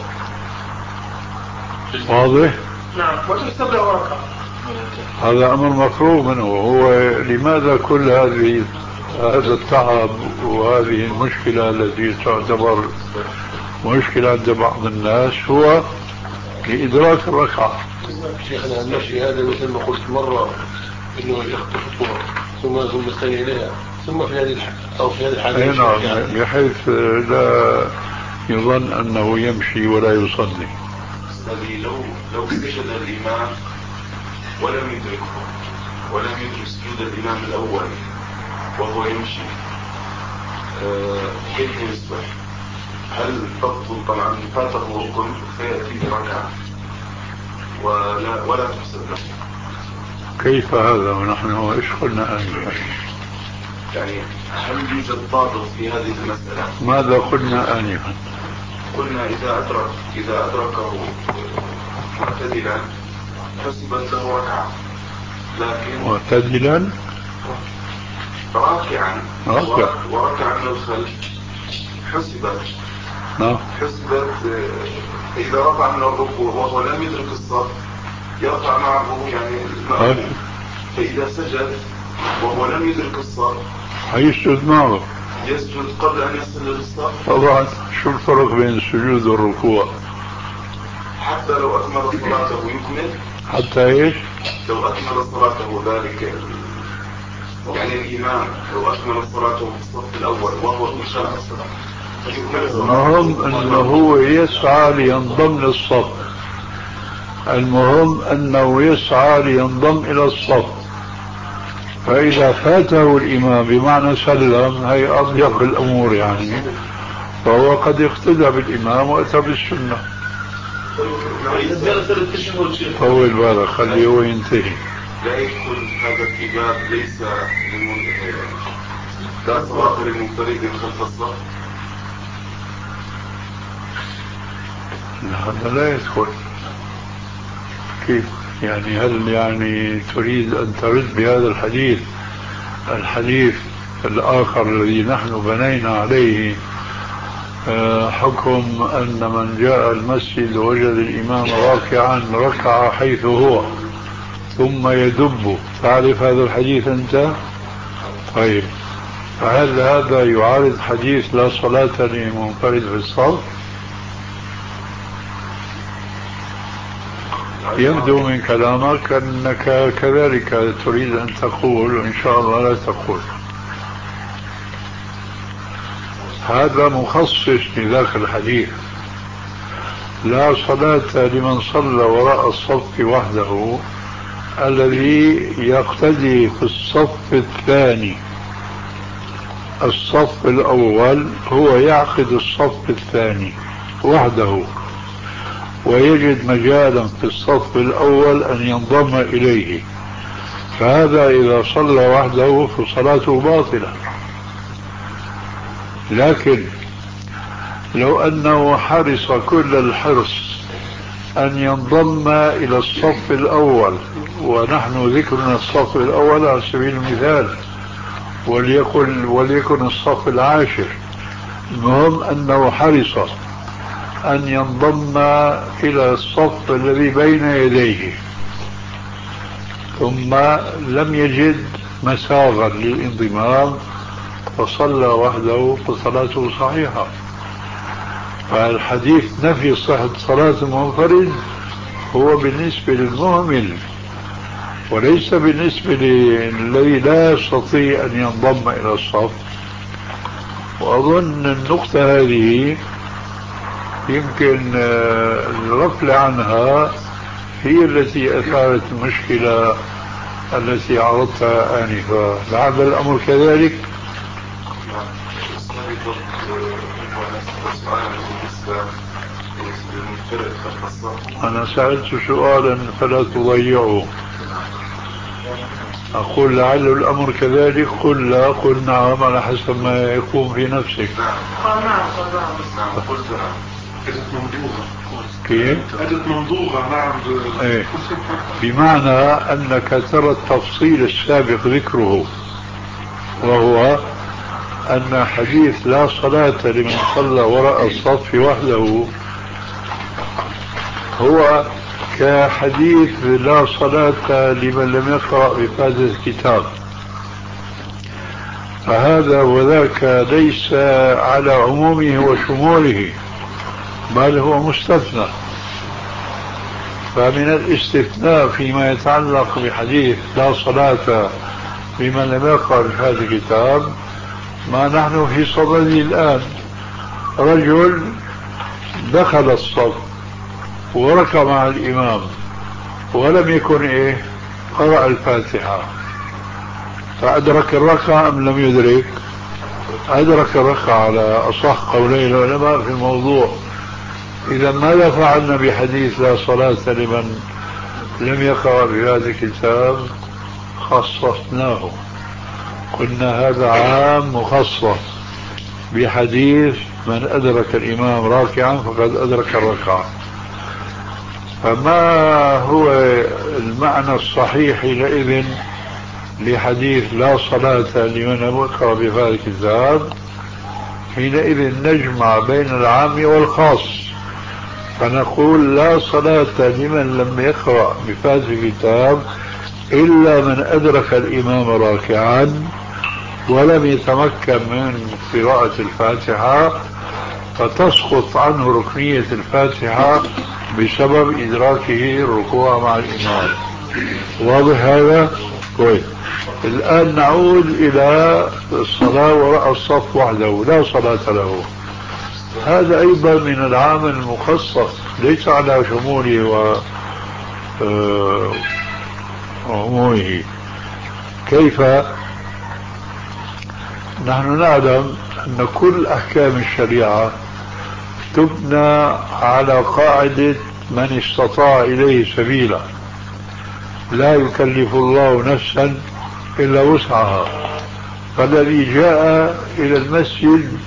واضح؟ نعم، وتحسب له ركعة. هذا أمر مفروغ منه. هو لماذا كل هذه هذا التعب وهذه المشكلة التي تعتبر مشكلة عند بعض الناس؟ هو لإدراك الركعة. شيخنا المشي هذا مثل ما قلت مرة إنه يخطو خطوة ثم ثم يستني إليها، ثم في هذه أو في هذه الحالة نعم، بحيث لا يظن أنه يمشي ولا يصلي. لو لو سجد الإمام ولم يدركه ولم يدرك سجود الإمام الأول وهو يمشي، آه كيف يصبح؟ هل تبطل؟ طبعا فاته ركن فيأتي بركعة ولا ولا تحسب له. كيف هذا ونحن ايش قلنا آنفا؟ يعني هل يوجد ضابط في هذه المسألة؟ ماذا قلنا آنفا؟ قلنا إذا أدرك إذا أدركه معتدلا حسبت له ركعة، لكن معتدلا راكعا راكع وركع من الخلف حسبت نعم حسبت إذا رفع من الركوع وهو لم يدرك الصف يرفع معه يعني المأموم، فإذا سجد وهو لم يدرك الصف حيسجد معه، يسجد قبل أن يصل للصف. طبعا شو الفرق بين السجود والركوع؟ حتى لو أكمل صلاته يكمل. حتى إيش؟ لو أكمل صلاته ذلك يعني الإمام لو أكمل صلاته في الصف الأول وهو في خلف الصلاة، المهم أنه هو يسعى لينضم للصف، المهم أنه يسعى لينضم إلى الصف، فإذا فاته الإمام بمعنى سلم هي أضيق الأمور يعني، فهو قد اقتدى بالإمام وأتى بالسنة. طول بالك خليه هو ينتهي. لا يدخل هذا في باب ليس لا صلاة للمنفرد خلف الصف. لا هذا لا يدخل. كيف يعني؟ هل يعني تريد أن ترد بهذا الحديث الحديث الآخر الذي نحن بنينا عليه حكم أن من جاء المسجد وجد الإمام راكعا ركع حيث هو ثم يدب؟ تعرف هذا الحديث أنت؟ طيب، فهل هذا يعارض حديث لا صلاة لمنفرد في الصف؟ يبدو من كلامك أنك كذلك تريد أن تقول، وإن شاء الله لا تقول. هذا مخصص لذاك الحديث: لا صلاة لمن صلى وراء الصف وحده، الذي يقتدي في الصف الثاني. الصف الأول هو يعقد الصف الثاني وحده، ويجد مجالا في الصف الأول أن ينضم إليه، فهذا إذا صلى وحده فصلاته باطلة. لكن لو أنه حرص كل الحرص أن ينضم إلى الصف الأول، ونحن ذكرنا الصف الأول على سبيل المثال، وليكن, وليكن الصف العاشر، المهم أنه حرص أن ينضم إلى الصف الذي بين يديه ثم لم يجد مساغا للانضمام فصلى وحده فصلاته صحيحة. فالحديث نفي صحة صلاة المنفرد هو بالنسبة للمهمل، وليس بالنسبة للذي لا يستطيع أن ينضم إلى الصف. وأظن النقطة هذه يمكن الغفلة عنها هي التي أثارت المشكلة التي عرضتها آنفا. لعل الأمر كذلك. أنا سألت سؤالا فلا تضيعه. أقول لعل الأمر كذلك؟ قل لا، قل نعم، على حسب ما يكون في نفسك. قال نعم قال نعم قلت نعم. أجت ممضوغة. كيف؟ أجت ممضوغة نعم. ايه، بمعنى أنك ترى التفصيل السابق ذكره، وهو أن حديث لا صلاة لمن صلى وراء الصف وحده هو كحديث لا صلاة لمن لم يقرأ بفاتحة الكتاب، فهذا وذاك ليس على عمومه وشموله، بل هو مستثنى. فمن الاستثناء فيما يتعلق بحديث لا صلاة لمن لم يقرأ بفاتحة الكتاب ما نحن في صدده الآن. رجل دخل الصف وركع مع الإمام ولم يكن إيه قرأ الفاتحة، فأدرك الركعة أم لم يدرك؟ أدرك الركعة على أصح قولي العلماء في الموضوع. إذا ماذا فعلنا بحديث لا صلاة لمن لم يقرأ بهذا الكتاب؟ خصصناه، قلنا هذا عام مخصص بحديث من أدرك الإمام راكعا فقد أدرك الركعة. فما هو المعنى الصحيح حينئذ لحديث لا صلاة لمن لم يقرأ بهذا الكتاب؟ حينئذ نجمع بين العام والخاص، فنقول لا صلاة لمن لم يقرأ بفاتحة الكتاب إلا من أدرك الإمام راكعا ولم يتمكن من قراءة الفاتحة، فتسقط عنه ركنية الفاتحة بسبب إدراكه الركوع مع الإمام. واضح هذا؟ كويس. الآن نعود إلى الصلاة وراء الصف وحده لا صلاة له. هذا أيضا من العام المخصص، ليس على شموله وعمومه. كيف؟ نحن نعلم أن كل أحكام الشريعة تبنى على قاعدة من استطاع إليه سبيلا، لا يكلف الله نفسا إلا وسعها. فالذي جاء إلى المسجد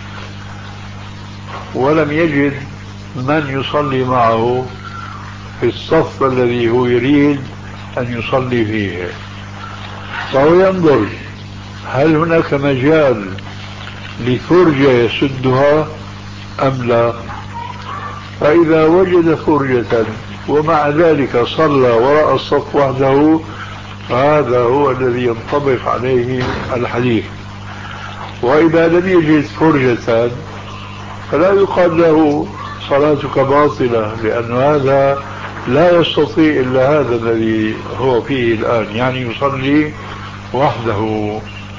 ولم يجد من يصلي معه في الصف الذي هو يريد أن يصلي فيه، فهو ينظر هل هناك مجال لفرجة يسدها أم لا. فإذا وجد فرجة ومع ذلك صلى وراء الصف وحده فهذا هو الذي ينطبق عليه الحديث. وإذا لم يجد فرجة فلا يقال له صلاتك باطلة، لأن هذا لا يستطيع إلا هذا الذي هو فيه الآن، يعني يصلي وحده.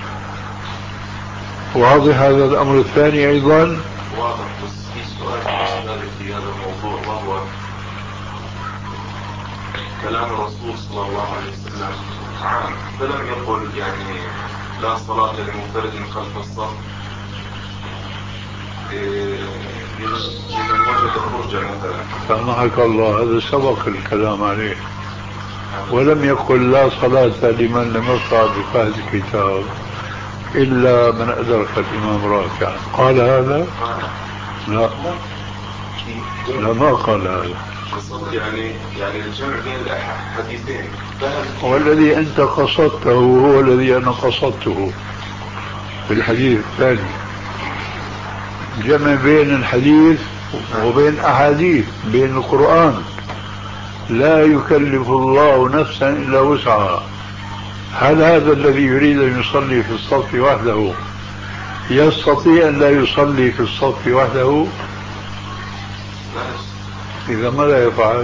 واضح هذا الأمر الثاني أيضا؟ واضح. بس في سؤال في هذا الموضوع، وهو كلام الرسول صلى الله عليه وسلم عام، فلم يقل يعني لا صلاة لمنفرد خلف الصف لمن وجد فرجة مثلا. سامحك الله، هذا سبق الكلام عليه، ولم يقل لا صلاة لمن لم يقرأ بفهد الكتاب إلا من أدرك الإمام راكعا. قال هذا؟ لا لا ما قال هذا. يعني يعني الجمع بين الحديثين، والذي أنت قصدته هو الذي أنا قصدته في الحديث الثاني، جمع بين الحديث وبين أحاديث، بين القرآن. لا يكلف الله نفسا إلا وسعها. هل هذا الذي يريد أن يصلي في الصف وحده يستطيع أن لا يصلي في الصف وحده؟ إذا ماذا يفعل؟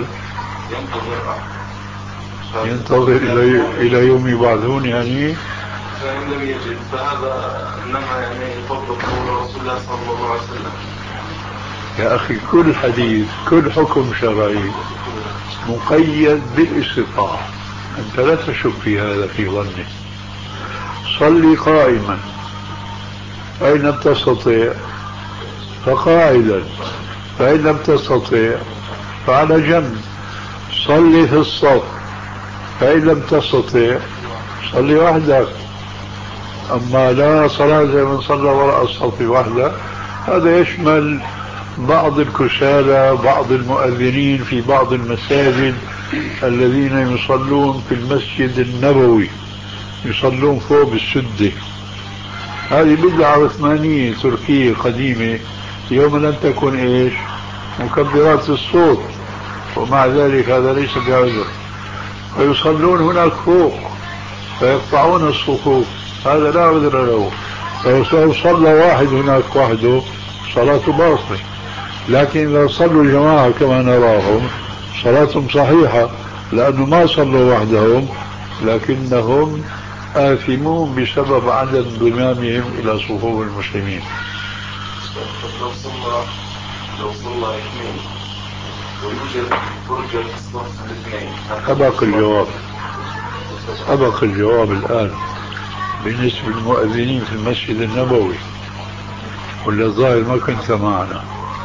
ينتظر إلى إلى يوم يبعثون يعني. فإن لم يجد فهذا إنما يعني يطبق قول رسول الله صلى الله عليه وسلم. يا أخي كل حديث كل حكم شرعي مقيد بالاستطاعة، أنت لا تشك في هذا في ظنك. صلي قائما، فإن لم تستطيع فقاعدا، فإن لم تستطيع فعلى جنب. صلي في الصف، فإن لم تستطيع صلي وحدك. أما لا صلاة من صلى وراء الصف وحده، هذا يشمل بعض الكسالى، بعض المؤذنين في بعض المساجد الذين يصلون في المسجد النبوي، يصلون فوق بالسدة. هذه بدعة عثمانية تركية قديمة، يوم لم تكن إيش مكبرات الصوت، ومع ذلك هذا ليس بعذر، فيصلون هناك فوق فيقطعون الصفوف، هذا لا عذر له. فلو صلى واحد هناك وحده صلاته باطلة، لكن إذا صلوا الجماعة كما نراهم صلاتهم صحيحة، لأنه ما صلوا وحدهم لكنهم آثمون بسبب عدم انضمامهم إلى صفوف المسلمين. لو صلى لو صلى اثنين ويوجد فرجة في الصف الاثنين، أبق الجواب أبق الجواب الآن بالنسبة للمؤذنين في المسجد النبوي، ولا الظاهر ما كنت معنا.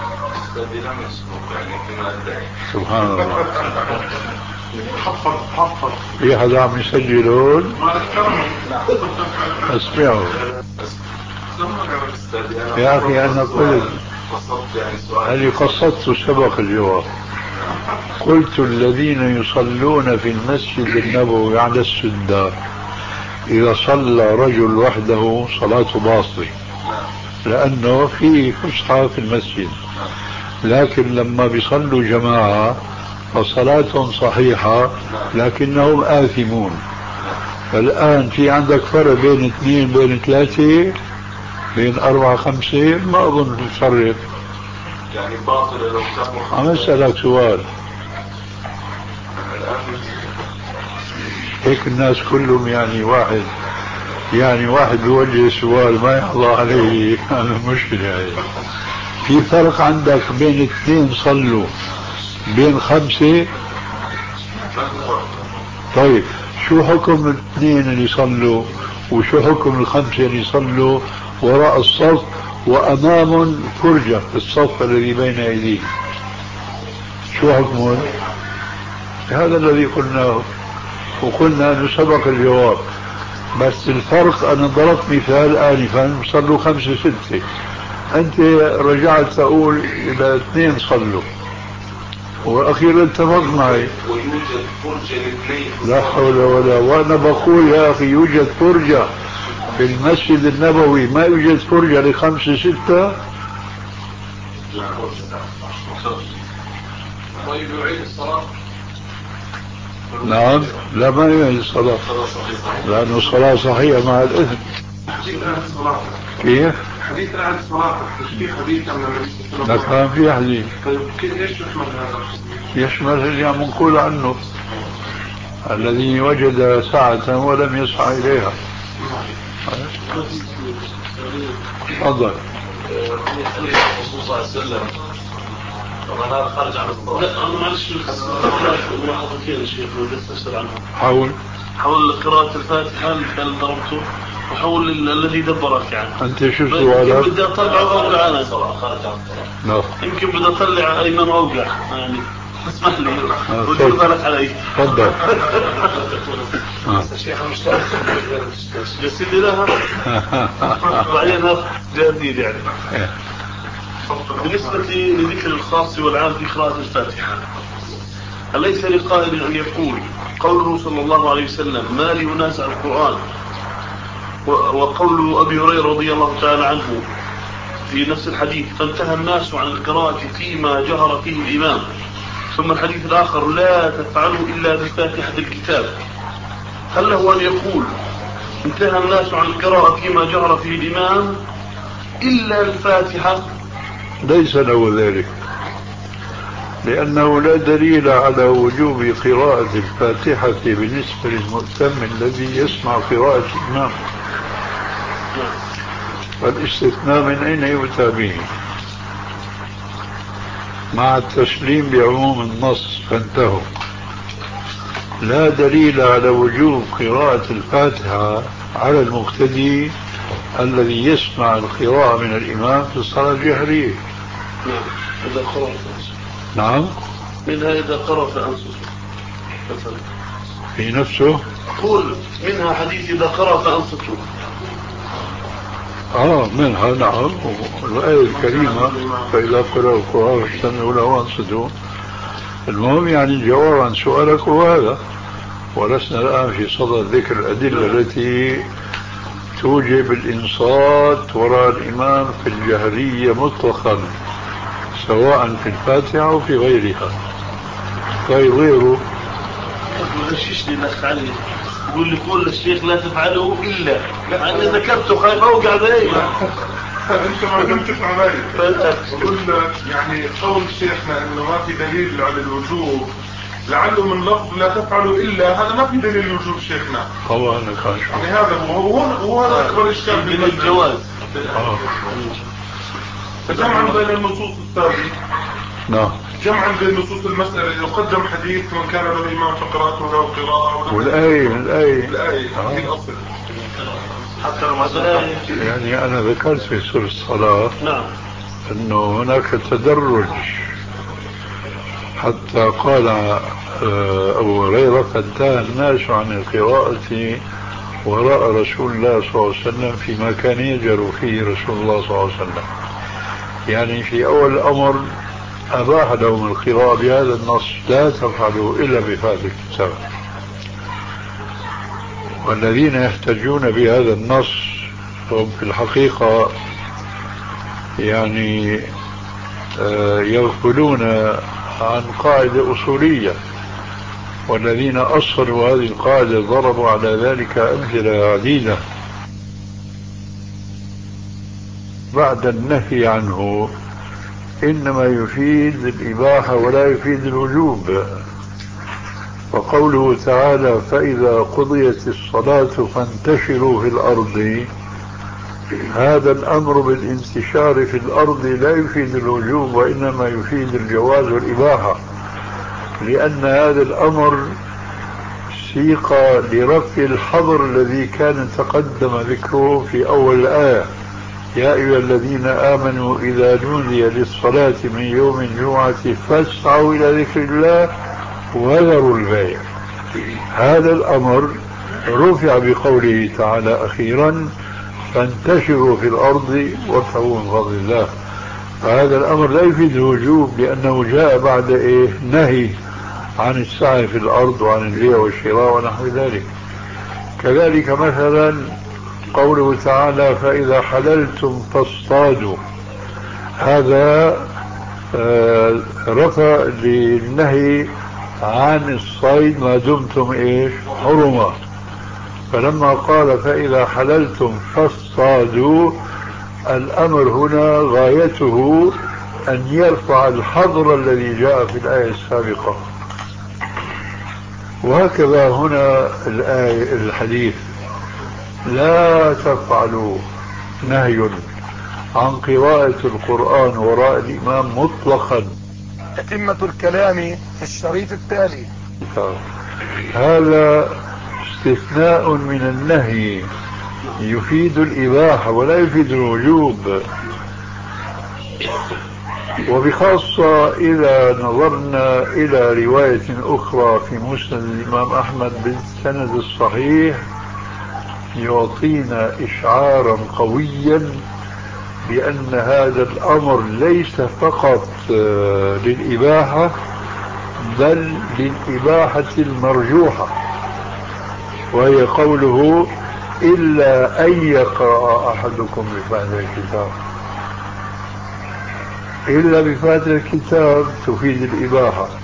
سبحان الله. حفظ حفظ في حدا عم يسجلون؟ اسمعوا يا أخي، أنا قلت اللي قصدت سبق الجواب. قلت الذين يصلون في المسجد النبوي على السدة إذا صلى رجل وحده صلاته باطلة، لأنه في فسحة في المسجد، لكن لما بيصلوا جماعة فصلاتهم صحيحة لكنهم آثمون. فالآن في عندك فرق بين اثنين بين ثلاثة بين أربعة خمسة، ما أظن تفرق يعني باطل. لو كان عم أسألك سؤال، هيك الناس كلهم يعني واحد يعني واحد بيوجه سؤال ما يحظى عليه المشكلة هاي. في فرق عندك بين اثنين صلوا بين خمسة؟ طيب شو حكم الاثنين اللي صلوا وشو حكم الخمسة اللي يصلوا وراء الصف وأمام فرجة في الصف الذي بين أيديهم؟ شو حكمهم؟ هذا الذي قلناه، وقلنا أنه سبق الجواب. بس الفرق أنا ضربت مثال آنفا صلوا خمسة ستة، أنت رجعت تقول إلى اثنين صلوا وأخيرا اتفق معي ويوجد فرجة لاثنين. لا حول ولا، وأنا بقول يا أخي يوجد فرجة في المسجد النبوي، ما يوجد فرجة لخمسة ستة. طيب يعيد الصلاة؟ نعم، لا ما يعيد الصلاة لأنه الصلاة صحيحة مع الإثم. حديث أهل الصلاة كيف؟ حديث أهل الصلاة مش في حديث عن النبي صلى الله عليه وسلم؟ نعم في حديث. طيب كيف ايش يحمل هذا؟ يشمل اللي عم نقول عنه الذي وجد ساعة ولم يسعى إليها. تفضل. الرسول صلى الله عليه وسلم طبعا هذا خارج عن الصلاة. لا أنا معلش ملاحظتين يا شيخ بس أسأل عنها. حول حول قراءة الفاتحة اللي ضربته وحول الذي دبرك يعني. أنت شو سؤالك؟ بدي أطلع أوقع أنا صراحة خارج عن الصلاة. يمكن بدي أطلع أيمن أوقع يعني اسمح لي ودير بالك علي. تفضل. الشيخ المشتاق جسدي لها بعدين جديد يعني. بالنسبة لذكر الخاص والعام في قراءة الفاتحة، أليس لقائل أن يقول قوله صلى الله عليه وسلم ما لي ينازع القرآن، وقول أبي هريرة رضي الله تعالى عنه في نفس الحديث فانتهى الناس عن القراءة فيما جهر فيه الإمام، ثم الحديث الآخر لا تفعلوا إلا بفاتحة الكتاب، هل له أن يقول انتهى الناس عن القراءة فيما جهر فيه الإمام إلا الفاتحة؟ ليس له ذلك، لأنه لا دليل على وجوب قراءة الفاتحة بالنسبة للمؤتم الذي يسمع قراءة الإمام، فالاستثناء من أين يؤتى به؟ مع التسليم بعموم النص فانتهوا. لا دليل على وجوب قراءة الفاتحة على المقتدي الذي يسمع القراءة من الإمام في الصلاة الجهرية. إذا قرأ نعم، منها إذا قرأ فأنصت في نفسه. قول منها حديث إذا قرأ فأنصتوا. آه منها نعم، والآية الكريمة فإذا قرأوا القرآن فاستمعوا له وأنصتوا. المهم يعني الجواب عن سؤالك هو هذا، ولسنا الآن في صدد ذكر الأدلة التي توجب الإنصات وراء الإمام في الجهرية مطلقا سواء في الفاتحة أو في غيرها. طيب غيره غششني الأخ علي يقول لي قول للشيخ لا تفعله إلا مع أني ذكرته خايف أوقع ذلك. أنت ما كنت تسمع ذلك. قلنا يعني قول شيخنا أنه ما في دليل على الوجوب لعله من لفظ لا تفعلوا إلا، هذا ما في دليل الوجوب شيخنا. طبعا كان شو يعني هذا هو هو هذا أكبر إشكال من الجواز. آه. جمعا بين النصوص الثابتة. نعم. جمعا بين نصوص المسألة يقدم حديث من كان له إمام فقراءته له قراءة والآية الآية الآية آه. هي الأصل. حتى المسألة يعني أنا ذكرت في سورة الصلاة نعم أنه هناك تدرج حتى قال أبو هريرة فانتهى الناس عن القراءة وراء رسول الله صلى الله عليه وسلم فيما كان يجر فيه رسول الله صلى الله عليه وسلم. يعني في أول الأمر أباح لهم القراءة بهذا النص لا تفعلوا إلا بفاتحة الكتاب، والذين يحتجون بهذا النص هم في الحقيقة يعني يغفلون عن قاعدة أصولية، والذين أصلوا هذه القاعدة ضربوا على ذلك أمثلة عديدة. بعد النهي عنه إنما يفيد الإباحة ولا يفيد الوجوب، وقوله تعالى فإذا قضيت الصلاة فانتشروا في الأرض، هذا الأمر بالانتشار في الأرض لا يفيد الوجوب وإنما يفيد الجواز والإباحة، لأن هذا الأمر سيق لرفع الحظر الذي كان تقدم ذكره في أول الآية: يا أيها الذين آمنوا إذا نودي للصلاة من يوم الجمعة فاسعوا إلى ذكر الله وذروا البيع. هذا الأمر رفع بقوله تعالى أخيرا: فانتشروا في الأرض وابتغوا من فضل الله. فهذا الأمر لا يفيد الوجوب، لأنه جاء بعد إيه؟ نهي عن السعي في الأرض وعن البيع والشراء ونحو ذلك. كذلك مثلا قوله تعالى: فإذا حللتم فاصطادوا، هذا آه رفع للنهي عن الصيد ما دمتم إيش؟ حرما. فلما قال فإذا حللتم فاصطادوا، الأمر هنا غايته أن يرفع الحظر الذي جاء في الآية السابقة. وهكذا هنا الآية الحديث: لا تفعلوا، نهي عن قراءة القرآن وراء الإمام مطلقا. أتمة الكلام في الشريط التالي. هذا استثناء من النهي يفيد الإباحة ولا يفيد الوجوب. وبخاصة إذا نظرنا إلى رواية أخرى في مسند الإمام أحمد بالسند الصحيح يعطينا إشعارا قويا بأن هذا الأمر ليس فقط للإباحة بل للإباحة المرجوحة، وهي قوله: إلا أن يقرأ أحدكم بفاتحة الكتاب. إلا بفاتحة الكتاب تفيد الإباحة،